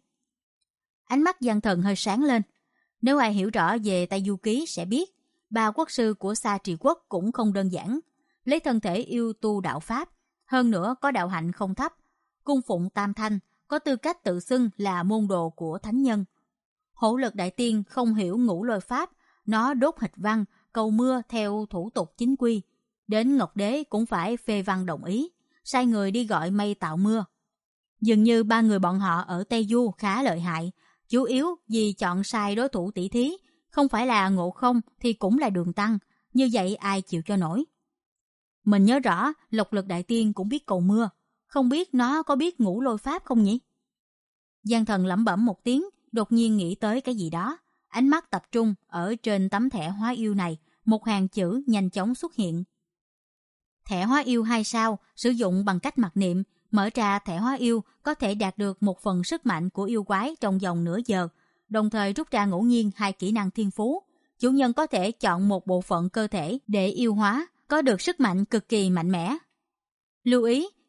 Ánh mắt Giang Thần hơi sáng lên. Nếu ai hiểu rõ về Tây Du Ký sẽ biết, ba quốc sư của Sa Trì Quốc cũng không đơn giản. Lấy thân thể yêu tu đạo Pháp, hơn nữa có đạo hạnh không thấp, cung phụng tam thanh, có tư cách tự xưng là môn đồ của thánh nhân. Hổ lực đại tiên không hiểu ngũ lôi pháp, nó đốt hịch văn, cầu mưa theo thủ tục chính quy. Đến Ngọc Đế cũng phải phê văn đồng ý, sai người đi gọi mây tạo mưa. Dường như ba người bọn họ ở Tây Du khá lợi hại, chủ yếu vì chọn sai đối thủ tỷ thí, không phải là Ngộ Không thì cũng là Đường Tăng, như vậy ai chịu cho nổi. Mình nhớ rõ Lộc Lực Đại Tiên cũng biết cầu mưa, không biết nó có biết ngũ lôi pháp không nhỉ? Giang Thần lẩm bẩm một tiếng, đột nhiên nghĩ tới cái gì đó, ánh mắt tập trung ở trên tấm thẻ hóa yêu này, một hàng chữ nhanh chóng xuất hiện. Thẻ hóa yêu hai sao sử dụng bằng cách mặc niệm, mở ra thẻ hóa yêu có thể đạt được một phần sức mạnh của yêu quái trong vòng nửa giờ, đồng thời rút ra ngẫu nhiên hai kỹ năng thiên phú. Chủ nhân có thể chọn một bộ phận cơ thể để yêu hóa, có được sức mạnh cực kỳ mạnh mẽ. Lưu ý,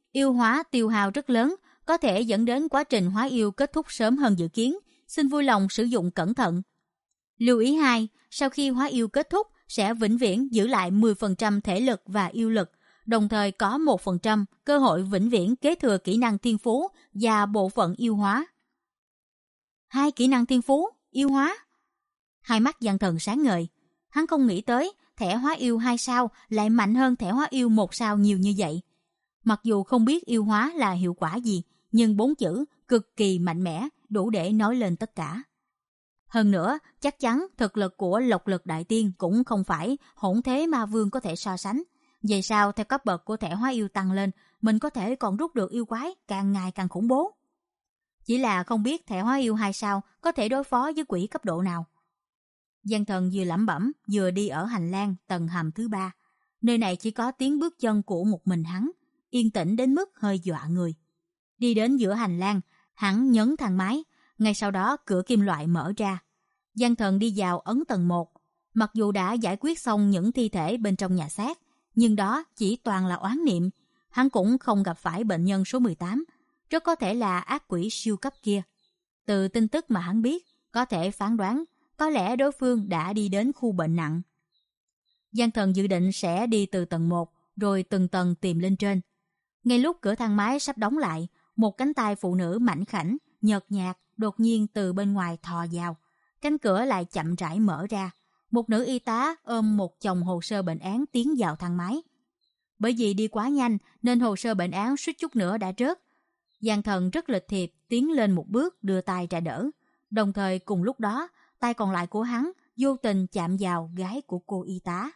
Yêu hóa tiêu hao rất lớn, có thể dẫn đến quá trình hóa yêu kết thúc sớm hơn dự kiến. Xin vui lòng sử dụng cẩn thận. Lưu ý hai, sau khi hóa yêu kết thúc sẽ vĩnh viễn giữ lại mười phần trăm thể lực và yêu lực, đồng thời có một phần trăm cơ hội vĩnh viễn kế thừa kỹ năng thiên phú và bộ phận yêu hóa. Hai kỹ năng thiên phú, yêu hóa. Hai mắt Giang Thần sáng ngời. Hắn không nghĩ tới thẻ hóa yêu hai sao lại mạnh hơn thẻ hóa yêu một sao nhiều như vậy. Mặc dù không biết yêu hóa là hiệu quả gì, nhưng bốn chữ cực kỳ mạnh mẽ đủ để nói lên tất cả. Hơn nữa, chắc chắn thực lực của Lộc Lực Đại Tiên cũng không phải hỗn thế ma vương có thể so sánh. Vậy sao theo cấp bậc của thẻ hóa yêu tăng lên, mình có thể còn rút được yêu quái càng ngày càng khủng bố. Chỉ là không biết thẻ hóa yêu hai sao có thể đối phó với quỷ cấp độ nào. Giang Thần vừa lẩm bẩm vừa đi ở hành lang tầng hầm thứ ba. Nơi này chỉ có tiếng bước chân của một mình hắn, yên tĩnh đến mức hơi dọa người. Đi đến giữa hành lang, hắn nhấn thang máy, ngay sau đó cửa kim loại mở ra. Giang Thần đi vào ấn tầng một. Mặc dù đã giải quyết xong những thi thể bên trong nhà xác, nhưng đó chỉ toàn là oán niệm. Hắn cũng không gặp phải bệnh nhân số mười tám, rất có thể là ác quỷ siêu cấp kia. Từ tin tức mà hắn biết, có thể phán đoán có lẽ đối phương đã đi đến khu bệnh nặng. Giang Thần dự định sẽ đi từ tầng một, rồi từng tầng tìm lên trên. Ngay lúc cửa thang máy sắp đóng lại, một cánh tay phụ nữ mảnh khảnh, nhợt nhạt đột nhiên từ bên ngoài thò vào. Cánh cửa lại chậm rãi mở ra. Một nữ y tá ôm một chồng hồ sơ bệnh án tiến vào thang máy. Bởi vì đi quá nhanh nên hồ sơ bệnh án suýt chút nữa đã rớt. Giang Thần rất lịch thiệp tiến lên một bước đưa tay ra đỡ. Đồng thời cùng lúc đó, tay còn lại của hắn vô tình chạm vào gái của cô y tá.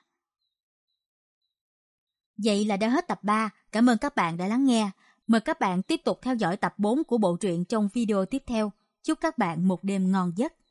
Vậy là đã hết tập ba. Cảm ơn các bạn đã lắng nghe. Mời các bạn tiếp tục theo dõi tập bốn của bộ truyện trong video tiếp theo. Chúc các bạn một đêm ngon giấc.